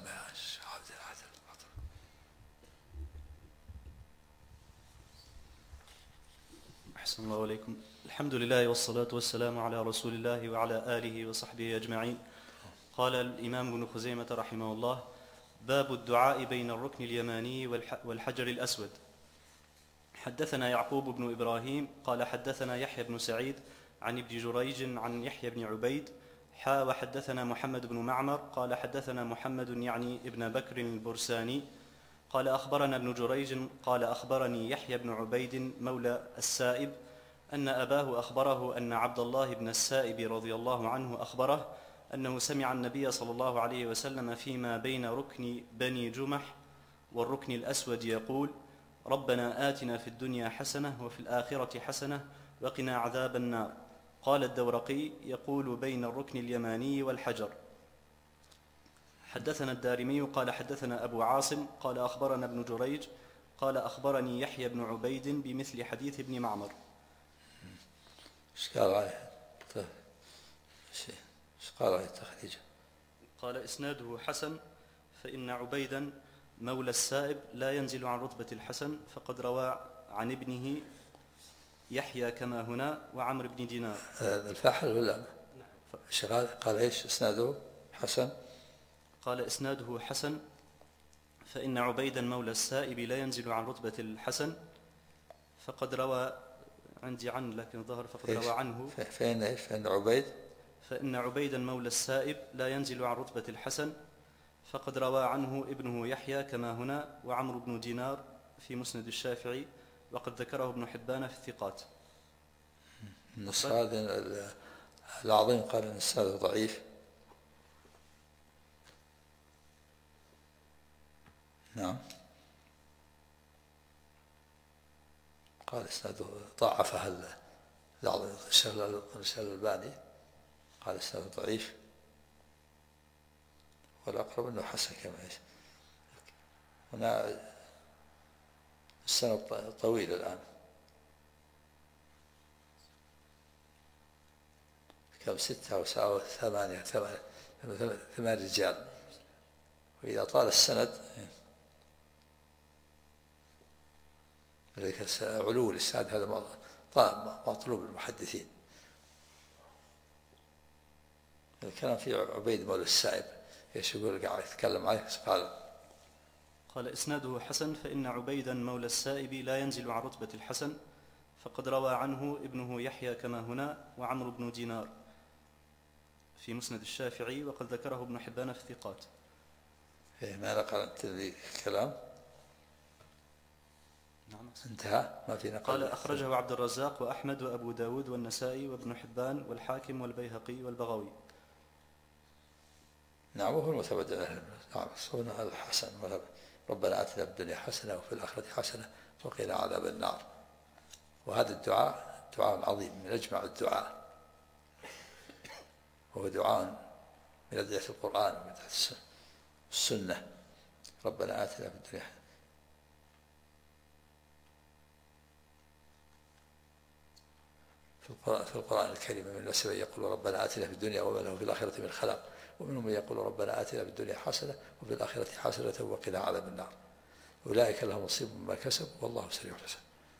أحسن الله عليكم. الحمد لله والصلاة والسلام على رسول الله وعلى آله وصحبه أجمعين. قال الإمام ابن خزيمة رحمه الله باب الدعاء بين الركن اليماني والحجر الأسود. حدثنا يعقوب بن إبراهيم قال حدثنا يحيى بن سعيد عن ابن جريج عن يحيى بن عبيد وحدثنا محمد بن معمر قال حدثنا محمد يعني ابن بكر البرساني قال أخبرنا ابن جريج قال أخبرني يحيى بن عبيد مولى السائب أن أباه أخبره أن عبد الله بن السائب رضي الله عنه أخبره أنه سمع النبي صلى الله عليه وسلم فيما بين ركن بني جمح والركن الأسود يقول: ربنا آتنا في الدنيا حسنة وفي الآخرة حسنة وقنا عذاب النار. قال الدورقي: يقول بين الركن اليماني والحجر. حدثنا الدارمي قال حدثنا أبو عاصم قال أخبرنا ابن جريج قال أخبرني يحيى بن عبيد بمثل حديث ابن معمر. ايش قال عليه؟ طيب ايش قال عليه التخريج؟ قال إسناده حسن فإن عبيدا مولى السائب لا ينزل عن رتبة الحسن فقد روى عن ابنه يحيى كما هنا وعمر بن دينار. الفاحل ولا ايش قال ايش اسناده حسن؟ قال إسناده حسن فإن عبيدا مولى السائب لا ينزل عن رتبة الحسن فقد روى عندي عن لكن ظهر فقد روى عنه. فإن عبيدا مولى السائب لا ينزل عن رتبة الحسن فقد روى عنه ابنه يحيى كما هنا وعمر بن دينار في مسند الشافعي وقد ذكره ابن حبان في الثقات. النسخة العظيم قال ان السند ضعيف. نعم قال اسناده ضعفه العظيم الشيخ الألباني قال اسناده ضعيف والأقرب أنه حسن كما هنا السنة طويل الآن كم 6 أو 7 أو 8 رجال وإذا طال السند لذلك علو الإسناد هذا مطلوب المحدثين. الكلام في عبيد مولى السائب ايش يقول قاعد يتكلم عليه؟ قال إسناده حسن فإن عبيدا مولى السائب لا ينزل عن رتبة الحسن فقد روى عنه ابنه يحيى كما هنا وعمر بن دينار في مسند الشافعي وقد ذكره ابن حبان في الثقات. ما نقلت لي الكلام؟ نعم انتهى ما في نقل. قال أخرجه عبد الرزاق وأحمد وأبو داود والنسائي وابن حبان والحاكم والبيهقي والبغوي. نعم وهو المعتمد. نعم هذا الحسن ربنا آتنا في الدنيا حسنة وفي الآخرة حسنة وقنا عذاب النار. وهذا الدعاء دعاء عظيم من أجمع الدعاء وهو دعاء من أدعية القرآن ومن أدعية السنة. ربنا آتنا في الدنيا في القرآن الكريم من الناس من يقول ربنا آتنا في الدنيا وما له في الآخرة من خلاق ومنهم من يقول ربنا آتنا في الدنيا حسنة وفي الآخرة حسنة وقنا عذاب النار. أولئك لهم نصيب مما كسبوا والله سريع الحساب.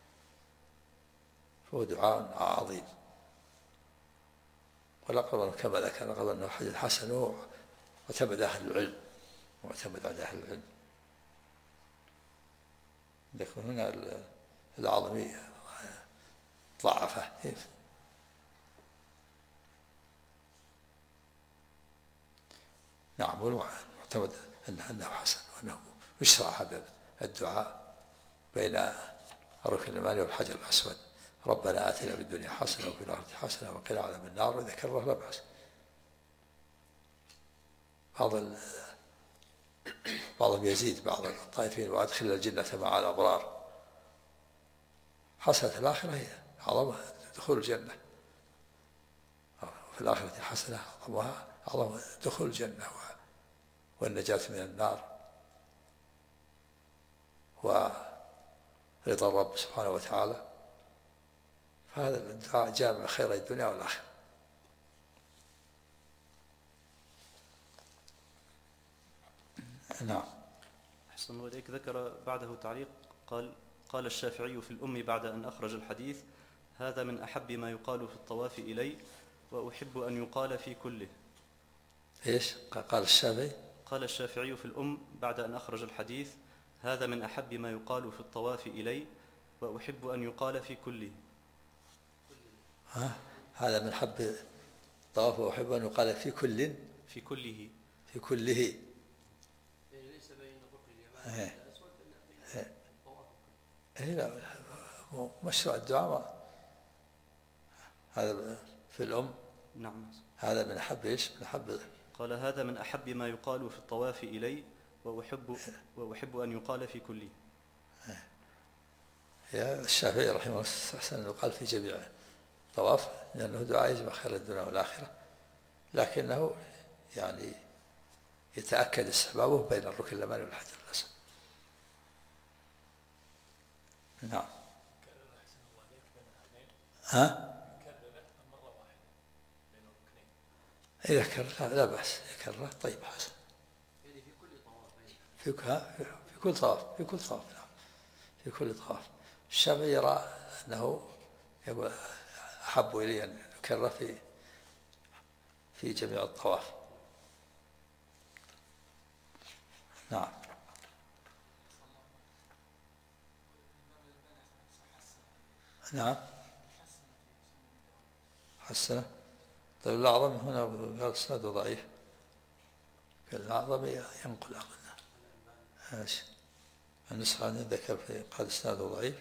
فهو دعاء عظيم والأقرب كما ذكر الأقرب أنه حديث حسن واعتمد أهل العلم واعتمد على أهل العلم. لكن هنا العظمي ضعفه. نعم والمعتمد أنه حسن وأنه يشرع هذا الدعاء بين الركن اليماني والحجر الأسود. ربنا آتنا في الدنيا حسنة وفي الآخرة حسنة وقنا عذاب النار. وإذا كرره لا بأس. بعضهم يزيد بعض الطائفين وأدخل الجنة مع الأبرار. حسنة الآخرة هي عظمها دخول الجنة وفي الآخرة حسنة عظمها عظم دخول الجنة والنجاة من النار ورضا الرب سبحانه وتعالى. فهذا الدعاء جامع خير الدنيا والآخرة. نعم. أحسن الله إليك. ذكر بعده تعليق قال الشافعي في الأم بعد أن أخرج الحديث: هذا من أحب ما يقال في الطواف إلي وأحب أن يقال في كله. إيش قال الشافعي؟ قال الشافعي في الأم بعد أن أخرج الحديث: هذا من أحب ما يقال في الطواف إلي وأحب أن يقال في كله. هذا من حب الطواف، وأحب أن يقال في كل، في كله، في كله. ليس بين الركن اليماني لا، مشروع الدعاء هذا في الأم. نعم. هذا من أحب إيش؟ من أحب. قال هذا من أحب ما يقال في الطواف إلي، وأحب أن يقال في كله. يا الشافعي رحمه الله أحسن أن يقال في جميع الطواف، لأنه دعاء يجمع خير الدنيا والآخرة، لكنه يعني يتأكد استحبابه بين الركن اليماني والحجر الأسود. نعم. إذا كرر لا بأس، يكرر طيب حسن. يعني في كل طواف. في كل طواف، في كل طواف. نعم، في كل طواف. الشافعي يرى أنه يقول أحب إلي أن يكرر في جميع الطواف. نعم. نعم حسنه. طيب الأعظم هنا قال إسناده ضعيف، الأعظم ينقل عقلنا. ماشي. النسخة ذكر في قال إسناده ضعيف،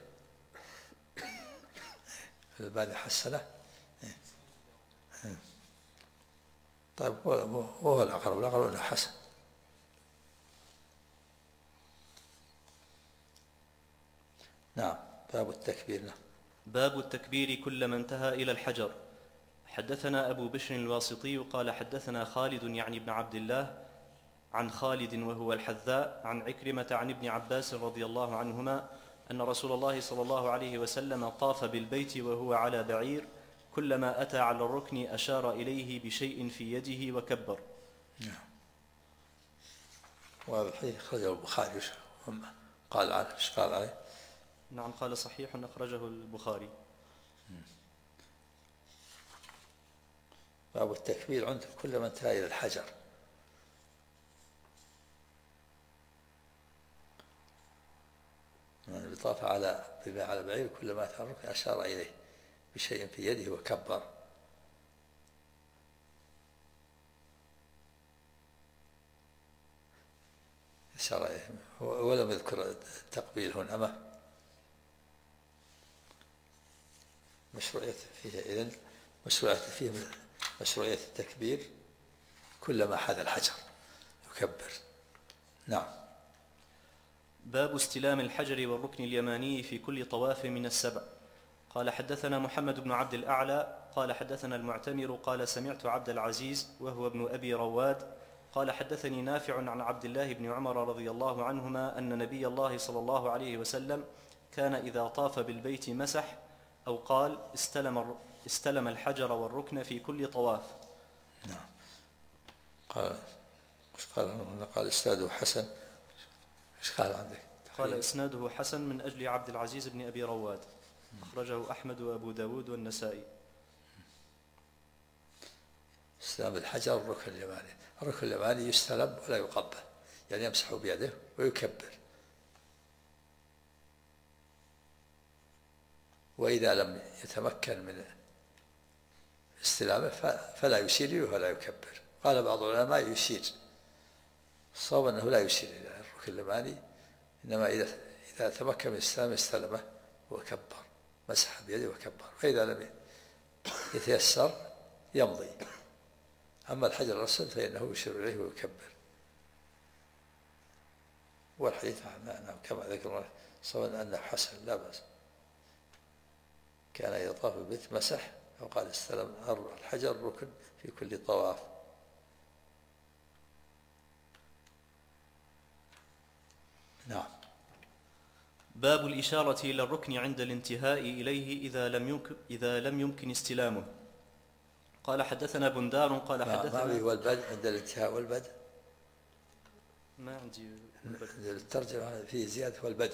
الباني حسنه. طيب وهو الأقرب أنه حسن. نعم. باب التكبير. باب التكبير كلما انتهى إلى الحجر. حدثنا أبو بشر الواسطي قال حدثنا خالد يعني بن عبد الله عن خالد وهو الحذاء عن عكرمة عن ابن عباس رضي الله عنهما أن رسول الله صلى الله عليه وسلم طاف بالبيت وهو على بعير، كلما أتى على الركن أشار إليه بشيء في يده وكبر. نعم. وهذا الحديث أخرجه البخاري. قال عنه ايش قال عليه؟ نعم قال صحيح أخرجه البخاري. باب التكبير عند كلما انتهى إلى الحجر. من طاف على بعير كلما أتى الركن أشار إليه بشيء في يده وكبر. أشار إليه ولم يذكر التقبيل هنا. ما مشروعية فيه إذن مشروعية التكبير كلما حاذى الحجر يكبر. نعم. باب استلام الحجر والركن اليماني في كل طواف من السبع. قال حدثنا محمد بن عبد الأعلى قال حدثنا المعتمر قال سمعت عبد العزيز وهو ابن أبي رواد قال حدثني نافع عن عبد الله بن عمر رضي الله عنهما أن نبي الله صلى الله عليه وسلم كان إذا طاف بالبيت مسح أو قال استلم الحجر والركن في كل طواف. نعم. قال إسناده حسن. ايش قال عندك؟ قال إسناده حسن من أجل عبد العزيز بن أبي رواد، أخرجه أحمد وأبو داود والنسائي. استلام الحجر الركن اليماني. الركن اليماني يستلم ولا يقبل، يعني يمسح بيده ويكبر. وإذا لم يتمكن من استلامه فلا يشير ولا يكبر. قال بعض العلماء يشير، الصواب أنه لا يشير إلى الركن اليماني، إنما إذا تمكن من استلامه استلمه وكبر، مسح بيده وكبر. وإذا لم يتيسر يمضي. أما الحجر الأسود فإنه يشير إليه ويكبر. والحديث كما ذكرنا سواء أنه حسن لا بأس. كان إذا طاف البيت مسح أو قال استلم الحجر الركن في كل طواف. نعم. باب الإشارة إلى الركن عند الانتهاء إليه إذا لم يمكن استلامه. قال حدثنا بندار قال حدثنا ما والبدء عند الانتهاء والبدء ما عندي الترجمة فيه زيادة والبدء.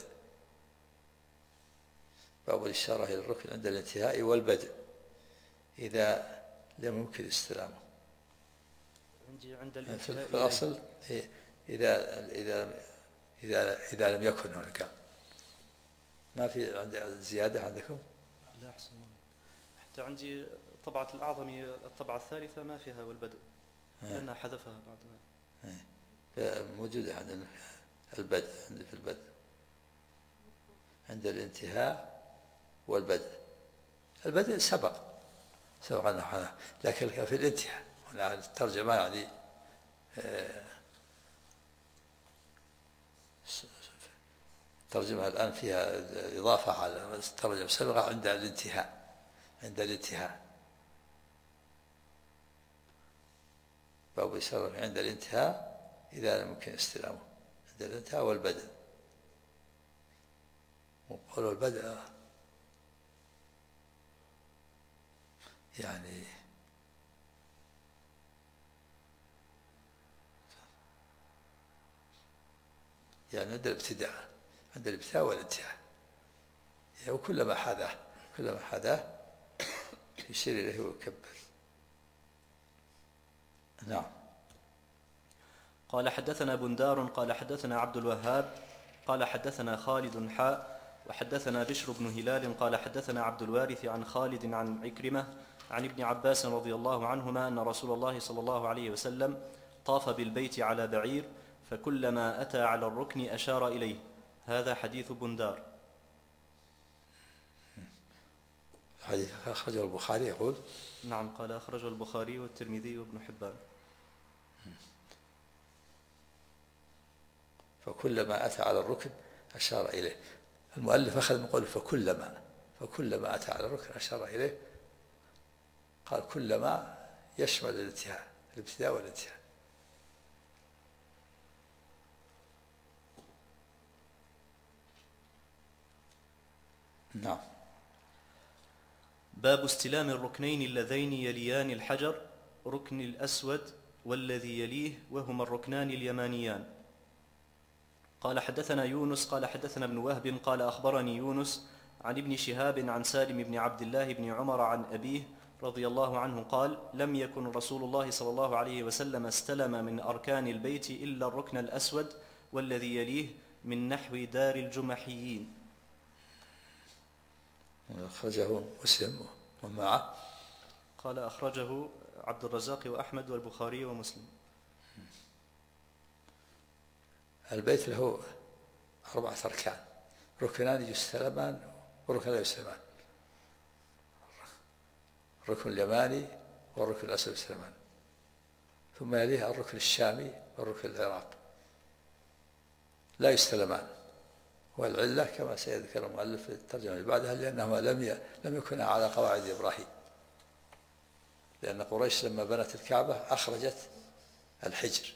باب الإشارة إلى الركن عند الانتهاء والبدء إذا لم يمكن استلامه. عندي عند الانتهاء في الأصل إذا لم يكن هناك. ما في عندي زيادة عندكم؟ لا أحسن. حتى عندي طبعة الأعظمي الطبعة الثالثة ما فيها والبدء لأنها حذفها بعد. موجودة عندنا البدء، عندي في البدء عند الانتهاء والبدء. البدء سبق عنه، لكن في الانتهاء الترجمة يعني الترجمة الآن فيها إضافة على الترجمة السابقة عند الانتهاء باب يسرف عند الانتهاء إذا لم يمكن استلامه، عند الانتهاء والبدء. وقالوا البدء يعني عند الابتداء والانتهاء، يعني وكلما حذاه يشير إليه ويكبر. نعم. قال حدثنا بندار قال حدثنا عبد الوهاب قال حدثنا خالد حاء وحدثنا بشر بن هلال قال حدثنا عبد الوارث عن خالد عن عكرمة عن ابن عباس رضي الله عنهما أن رسول الله صلى الله عليه وسلم طاف بالبيت على بعير فكلما أتى على الركن أشار إليه. هذا حديث بندار. حديث أخرجه البخاري يقول. نعم قال أخرجه البخاري والترمذي وابن حبان. فكلما أتى على الركن أشار إليه. المؤلف أخذ من قوله فكلما أتى على الركن أشار إليه، قال كلما يشمل الابتداء والانتهاء. نعم. باب استلام الركنين اللذين يليان الحجر، ركن الأسود والذي يليه، وهما الركنان اليمانيان. قال حدثنا يونس قال حدثنا ابن وهب قال أخبرني يونس عن ابن شهاب عن سالم بن عبد الله بن عمر عن أبيه رضي الله عنه قال: لم يكن رسول الله صلى الله عليه وسلم استلم من أركان البيت إلا الركن الأسود والذي يليه من نحو دار الجمحيين. أخرجه مسلم ومعه. قال أخرجه عبد الرزاق وأحمد والبخاري ومسلم. البيت له 4 أركان، ركنان يستلمان وركن لا يستلمان، الركن اليماني والركن الأسود يستلمان، ثم يليه الركن الشامي والركن العراقي لا يستلمان. والعلة كما سيذكر المؤلف في الترجمة اللي بعدها لأنهما لم يكونا على قواعد إبراهيم، لأن قريش لما بنت الكعبة أخرجت الحجر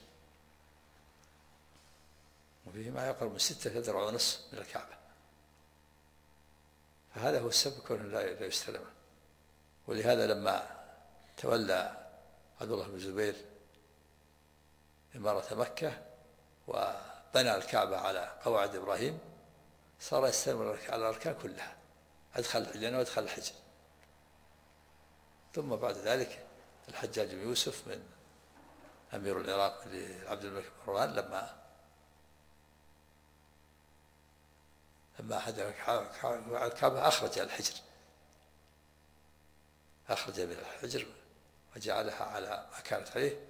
وفيه ما يقرب من 6 أذرع ونصف من الكعبة، فهذا هو السبب كونه لا يستلم. ولهذا لما تولى عبد الله بن الزبير إمارة مكة وبنى الكعبة على قواعد إبراهيم صار يستلم على الأركان كلها، أدخل الحجر وأدخل الحجر. ثم بعد ذلك الحجاج بن يوسف من أمير العراق لعبد الملك مروان لما أحد الكعبة أخرج الحجر، أخرج من الحجر وجعلها على ما كانت عليه،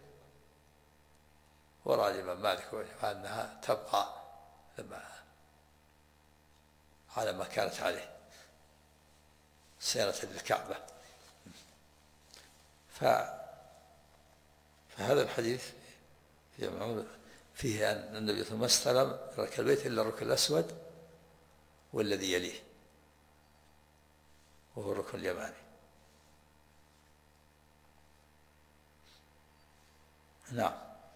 ورأى الإمام مالك أنها تبقى على ما كانت عليه صيانة للكعبة. فهذا الحديث فيه أن النبي صلى الله عليه وسلم ما استلم ركن البيت إلا الركن الأسود والذي يليه وهو الركن اليماني. نعم.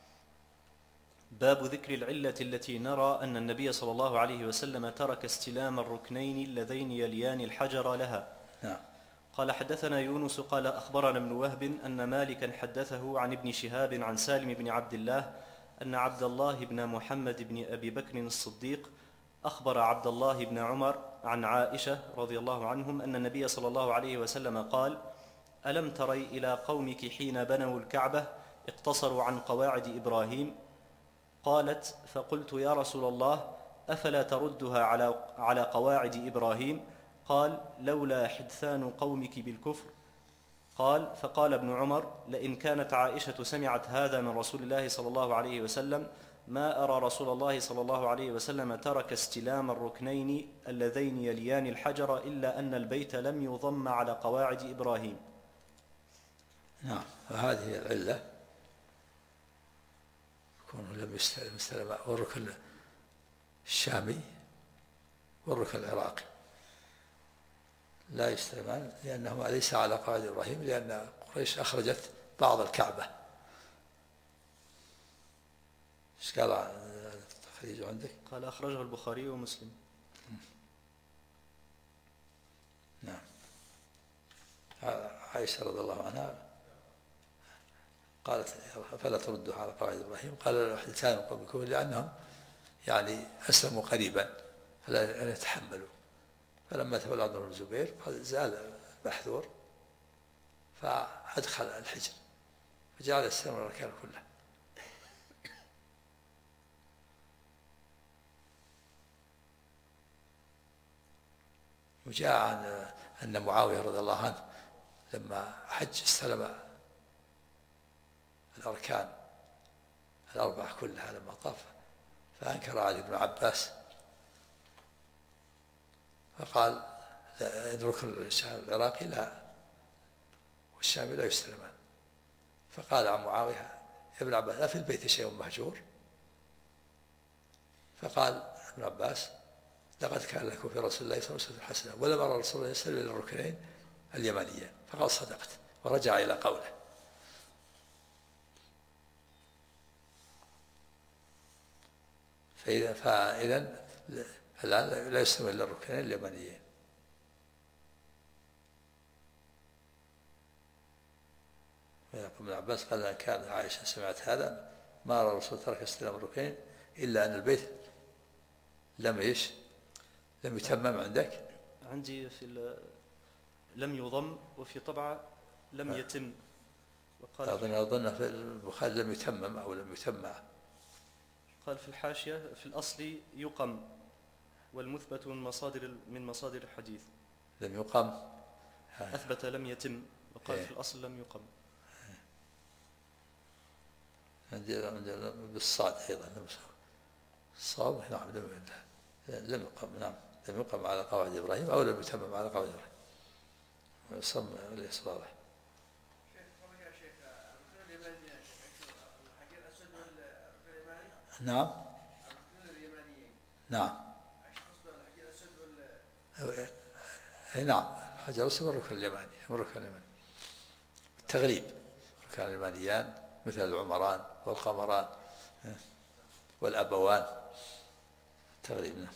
باب ذكر العلة التي نرى أن النبي صلى الله عليه وسلم ترك استلام الركنين اللذين يليان الحجر لها. نعم. قال حدثنا يونس قال أخبرنا ابن وهب أن مالكا حدثه عن ابن شهاب عن سالم بن عبد الله أن عبد الله بن محمد بن أبي بكر الصديق أخبر عبد الله بن عمر عن عائشة رضي الله عنهم أن النبي صلى الله عليه وسلم قال: ألم تري إلى قومك حين بنوا الكعبة اقتصروا عن قواعد إبراهيم؟ قالت: فقلت يا رسول الله أفلا تردها على قواعد إبراهيم؟ قال: لولا حدثان قومك بالكفر. قال: فقال ابن عمر: لئن كانت عائشة سمعت هذا من رسول الله صلى الله عليه وسلم ما أرى رسول الله صلى الله عليه وسلم ترك استلام الركنين اللذين يليان الحجر إلا أن البيت لم يضم على قواعد إبراهيم. نعم، وهذه العلة يكون لم يستلم والركن الشامي والركن العراقي لا يستلمان، لأنهما ليس على قواعد إبراهيم، لأن قريش أخرجت بعض الكعبة. ايش قال التخريج عندك؟ قال: أخرجه البخاري ومسلم. نعم. عائشة رضي الله عنها قالت: فلا تردوا على قواعد إبراهيم. قال: حدثان قومكم، لأنهم يعني أسلموا قريبا فلا يتحملوا. فلما تولى عبد الله بن الزبير قال: زال المحذور فأدخل الحجر فجعل يستلم الأركان كلها. وجاء عن أن معاوية رضي الله عنه لما حج استلم الأركان الأربعة كلها لما طاف، فأنكر علي بن عباس فقال: الركن العراقي لا والشامي لا يستلمان. فقال عن معاوية: يا ابن عباس أفي البيت شيء مهجور؟ فقال ابن عباس: لقد كان لكم في رسول الله صلى الله عليه وسلم حسنة، ولم أرى رسول الله يسلم إلى الركنين اليمانيين. فقال: صدقت، ورجع إلى قوله. فإذا الآن لا يسلم إلا الركنين اليمانيين. ابن عباس قال: أن كان عائشة سمعت هذا ما أرى الرسول ترك استلام الركنين إلا أن البيت لم يتمم. عندك؟ عندي في لم يضم، وفي طبعة لم يتم. وقال أظن في البخاري لم يتمم أو لم يتمع. قال في الحاشية: في الأصل يقم، والمثبت من مصادر الحديث. لم يقم، أثبت لم يتم، وقال في الأصل لم يقم. عندي بالصاد أيضا الصواب. نعم، لم يقم. نعم، لم يقم على قواعد إبراهيم أو لم يتمم على قواعد إبراهيم. صم ليس واضح. نعم نعم نعم، الحجر الأسود والركن اليماني. التغليب الركن اليمانيان مثل العمران والقمران والأبوان، تغليب.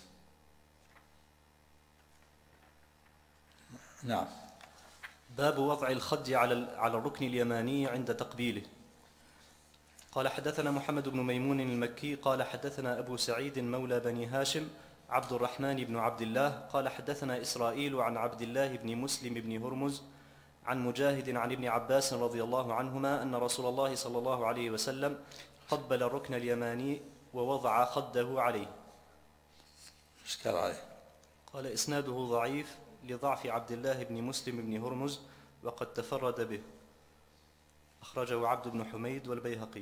نعم. باب وضع الخد على الركن اليماني عند تقبيله. قال: حدثنا محمد بن ميمون المكي قال: حدثنا أبو سعيد مولى بني هاشم عبد الرحمن بن عبد الله قال: حدثنا إسرائيل عن عبد الله بن مسلم بن هرمز عن مجاهد عن ابن عباس رضي الله عنهما أن رسول الله صلى الله عليه وسلم قبل الركن اليماني ووضع خده عليه. اشكال عليه. قال: إسناده ضعيف لضعف عبد الله بن مسلم بن هرمز وقد تفرد به. أخرجه عبد بن حميد والبيهقي.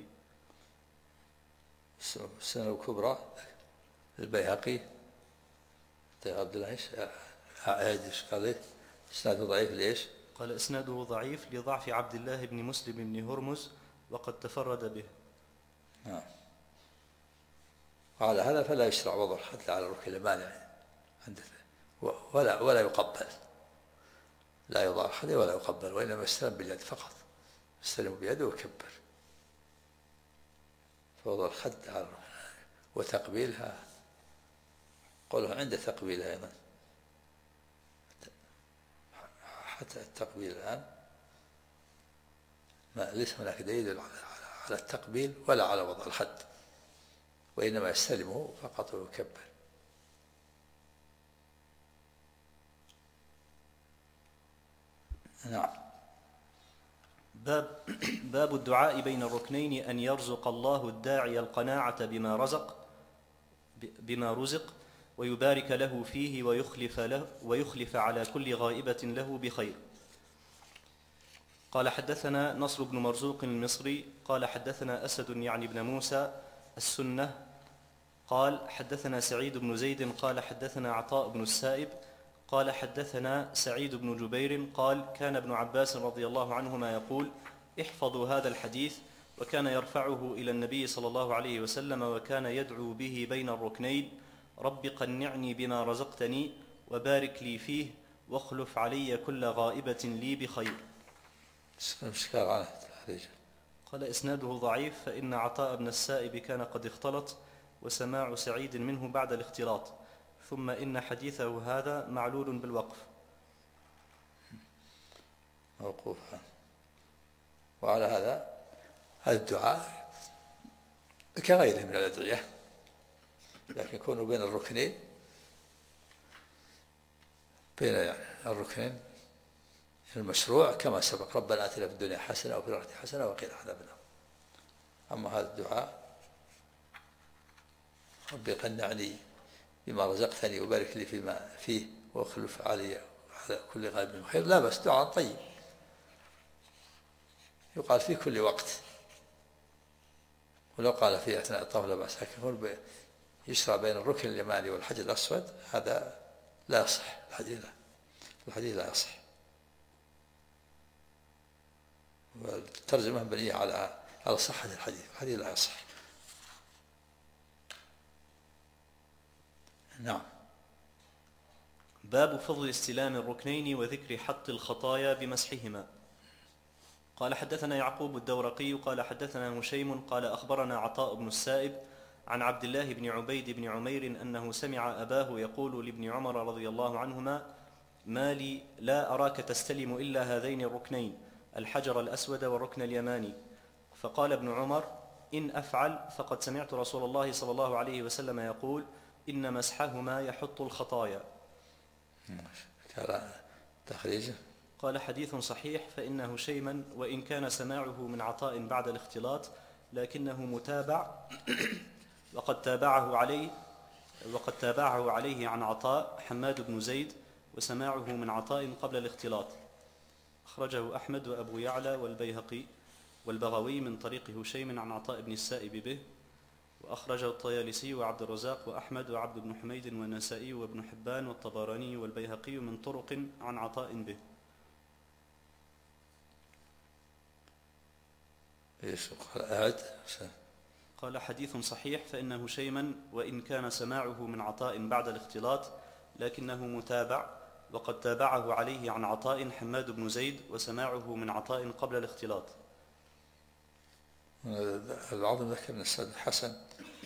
السنة الكبرى البيهقي عبد الله ايش قال؟ إسناده ضعيف ليش؟ قال: إسناده ضعيف لضعف عبد الله بن مسلم بن هرمز وقد تفرد به. وعلى هذا فلا يشرع وضع الخد على الركن اليماني ولا يقبل. لا يوضع الخد ولا يقبل، وإنما يستلم باليد فقط، يستلم بيده ويكبر. فوضع الخد على الركن وتقبيلها، قوله عند تقبيلها أيضا، حتى التقبيل الآن ليس هناك دليل على التقبيل ولا على وضع الخد، وإنما يستلمه فقط ويكبر. نعم. باب الدعاء بين الركنين أن يرزق الله الداعي القناعة بما رزق ويبارك له فيه ويخلف على كل غائبة له بخير. قال حدثنا نصر بن مرزوق المصري قال حدثنا أسد يعني بن موسى السنة قال حدثنا سعيد بن زيد قال حدثنا عطاء بن السائب قال حدثنا سعيد بن جبير قال كان ابن عباس رضي الله عنهما يقول احفظوا هذا الحديث، وكان يرفعه إلى النبي صلى الله عليه وسلم وكان يدعو به بين الركنين: رب قنعني بما رزقتني وبارك لي فيه واخلف علي كل غائبة لي بخير. قال إسناده ضعيف، فإن عطاء بن السائب كان قد اختلط، وسماع سعيد منه بعد الاختلاط، ثم إن حديثه هذا معلول بالوقف موقوفا. وعلى هذا الدعاء كغيره من الأدعية، لكن يكون بين الركنين المشروع كما سبق: ربنا آتنا في الدنيا حسنة وفي الآخرة حسنة وقنا عذاب النار. أما هذا الدعاء: ربي قنعني بما رزقتني وبارك لي فيما فيه واخلف علي على كل غائب خير، لا بس دعاء طيب يقال في كل وقت، ولو قال في أثناء الطواف لا بأس، لكن يشرع بين الركن اليماني والحجر الأسود هذا لا يصح. الحديث لا يصح، والترجمة مبنية على صحة الحديث لا يصح. نعم. باب فضل استلام الركنين وذكر حط الخطايا بمسحهما. قال حدثنا يعقوب الدورقي قال حدثنا هشيم قال أخبرنا عطاء بن السائب عن عبد الله بن عبيد بن عمير أنه سمع أباه يقول لابن عمر رضي الله عنهما: ما لي لا أراك تستلم إلا هذين الركنين، الحجر الأسود والركن اليماني. فقال ابن عمر: إن أفعل فقد سمعت رسول الله صلى الله عليه وسلم يقول: إن مسحهما يحط الخطايا. تخريجه. قال حديث صحيح، فإن هشيما وإن كان سماعه من عطاء بعد الاختلاط لكنه متابع، وقد تابعه عليه عن عطاء حماد بن زيد، وسماعه من عطاء قبل الاختلاط. أخرجه أحمد وأبو يعلى والبيهقي والبغوي من طريق هشيم عن عطاء بن السائب به، وأخرجه الطيالسي وعبد الرزاق وأحمد وعبد بن حميد والنسائي وابن حبان والطبراني والبيهقي من طرق عن عطاء به. قال حديث صحيح، فإن هشيما وإن كان سماعه من عطاء بعد الاختلاط لكنه متابع، وقد تابعه عليه عن عطاء حماد بن زيد، وسماعه من عطاء قبل الاختلاط. العظم ذكر من السند حسن،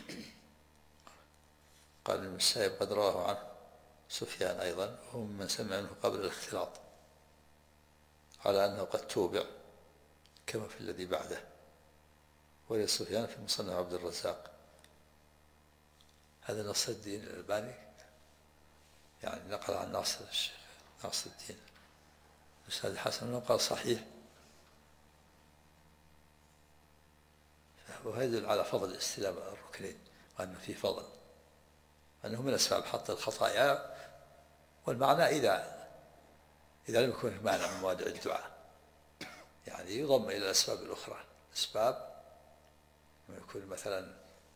قال ابن السائب قد رواه عنه سفيان أيضا وهو من سمع منه قبل الاختلاط، على أنه قد توبع كما في الذي بعده. ولي سفيان في مصنف عبد الرزاق. هذا نصر الدين الألباني يعني نقل عن الشيخ ناصر الدين الأستاذ حسن قال صحيح، وهذا يدل على فضل استلام الركنين وأنه فيه فضل، أنه من أسباب حط الخطايا. والمعنى إذا لم يكن مانع من موادع الدعاء، يعني يضم إلى الأسباب الأخرى، أسباب يكون مثلا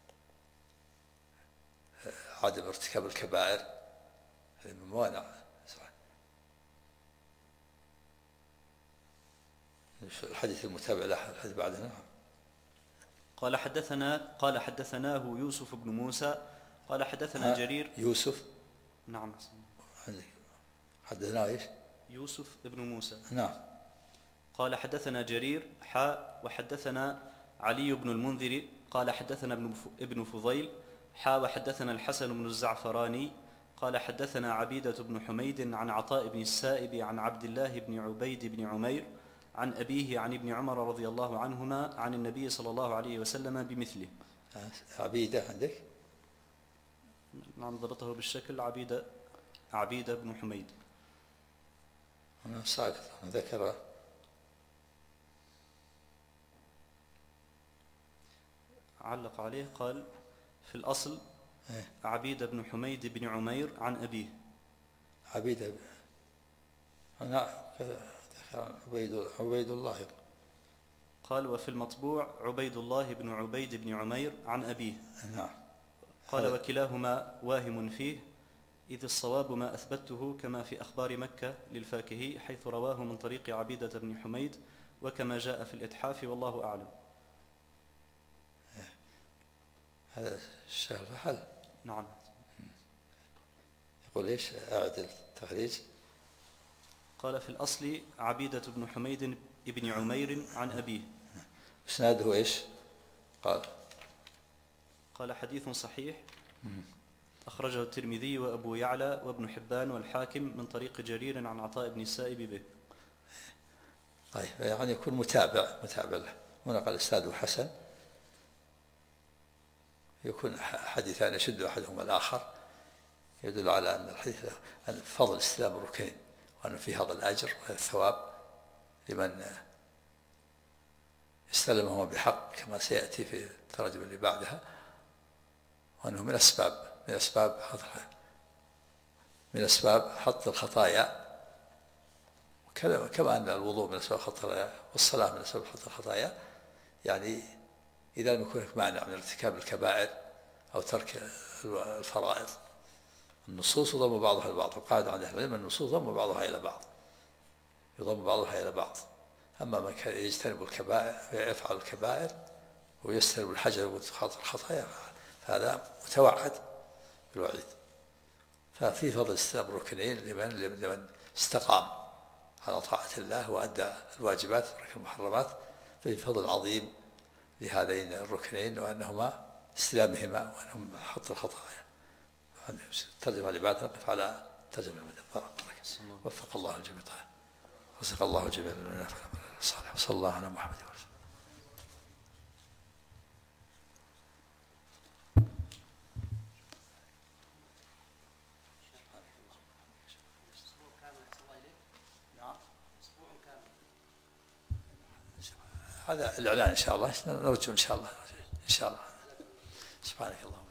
عدم ارتكاب الكبائر، هذه من موانع. الحديث المتابع له الحديث بعده. نعم. قال حدثناه يوسف بن موسى قال حدثنا جرير. يوسف. نعم. حدثنا ايش؟ يوسف بن موسى. نعم. قال حدثنا جرير وحدثنا علي بن المنذر قال حدثنا ابن فضيل وحدثنا الحسن بن الزعفراني قال حدثنا عبيدة بن حميد عن عطاء بن السائب عن عبد الله بن عبيد بن عمير عن أبيه عن ابن عمر رضي الله عنهما عن النبي صلى الله عليه وسلم بمثله. عبيدة عندك؟ نعم، ضبطه بالشكل عبيدة بن حميد. أنا ساقط ذكر. علق عليه قال في الأصل عبيد بن حميد بن عمير عن أبيه. عبيد نعم عبيد الله. قال وفي المطبوع عبيد الله بن عبيد بن عمير عن أبيه. نعم. قال وكلاهما واهم فيه، إذ الصواب ما أثبته كما في أخبار مكة للفاكهي حيث رواه من طريق عبيدة بن حميد وكما جاء في الإتحاف والله أعلم. هذا الشيخ الفحل. نعم. يقول إيش؟ أعد التخريج. قال في الأصل عبيدة بن حميد بن عمير عن أبيه. إسناده إيش؟ قال حديث صحيح أخرجه الترمذي وأبو يعلى وابن حبان والحاكم من طريق جرير عن عطاء بن السائب به. طيب يعني يكون متابع له. هنا قال إسناده حسن، يكون حديثان يشد أحدهما الآخر، يدل على أن الحديث أن فضل استلام الركنين وأن في هذا الأجر والثواب لمن استلمهما بحق كما سيأتي في الترجمة اللي بعدها، وأنه من أسباب حط الخطايا، كما أن الوضوء من أسباب حط الخطايا والصلاة من أسباب حط الخطايا. يعني إذا لم يكن هناك مانع من ارتكاب الكبائر أو ترك الفرائض، النصوص يضم بعضها إلى بعض. القاعدة عند أهل العلم النصوص يضم بعضها إلى بعض. أما من كان يجتنب الكبائر ويفعل الكبائر ويستلم الحجر ويتخاطر الخطايا فهذا متوعد بالوعيد. ففي فضل استلام الركنين لمن استقام على طاعة الله وأدى الواجبات وترك المحرمات، في فضل عظيم لهذين الركنين وأنهما استلامهما وأنهم حط الخطايا. ترجمة لبعض نقف على ترجمة المدى. وفق الله الجميع وسق الله الجميع لنا الصالح. وصلى الله على محمد وسلم. هذا الإعلان إن شاء الله، نرجو إن شاء الله. سبحانك اللهم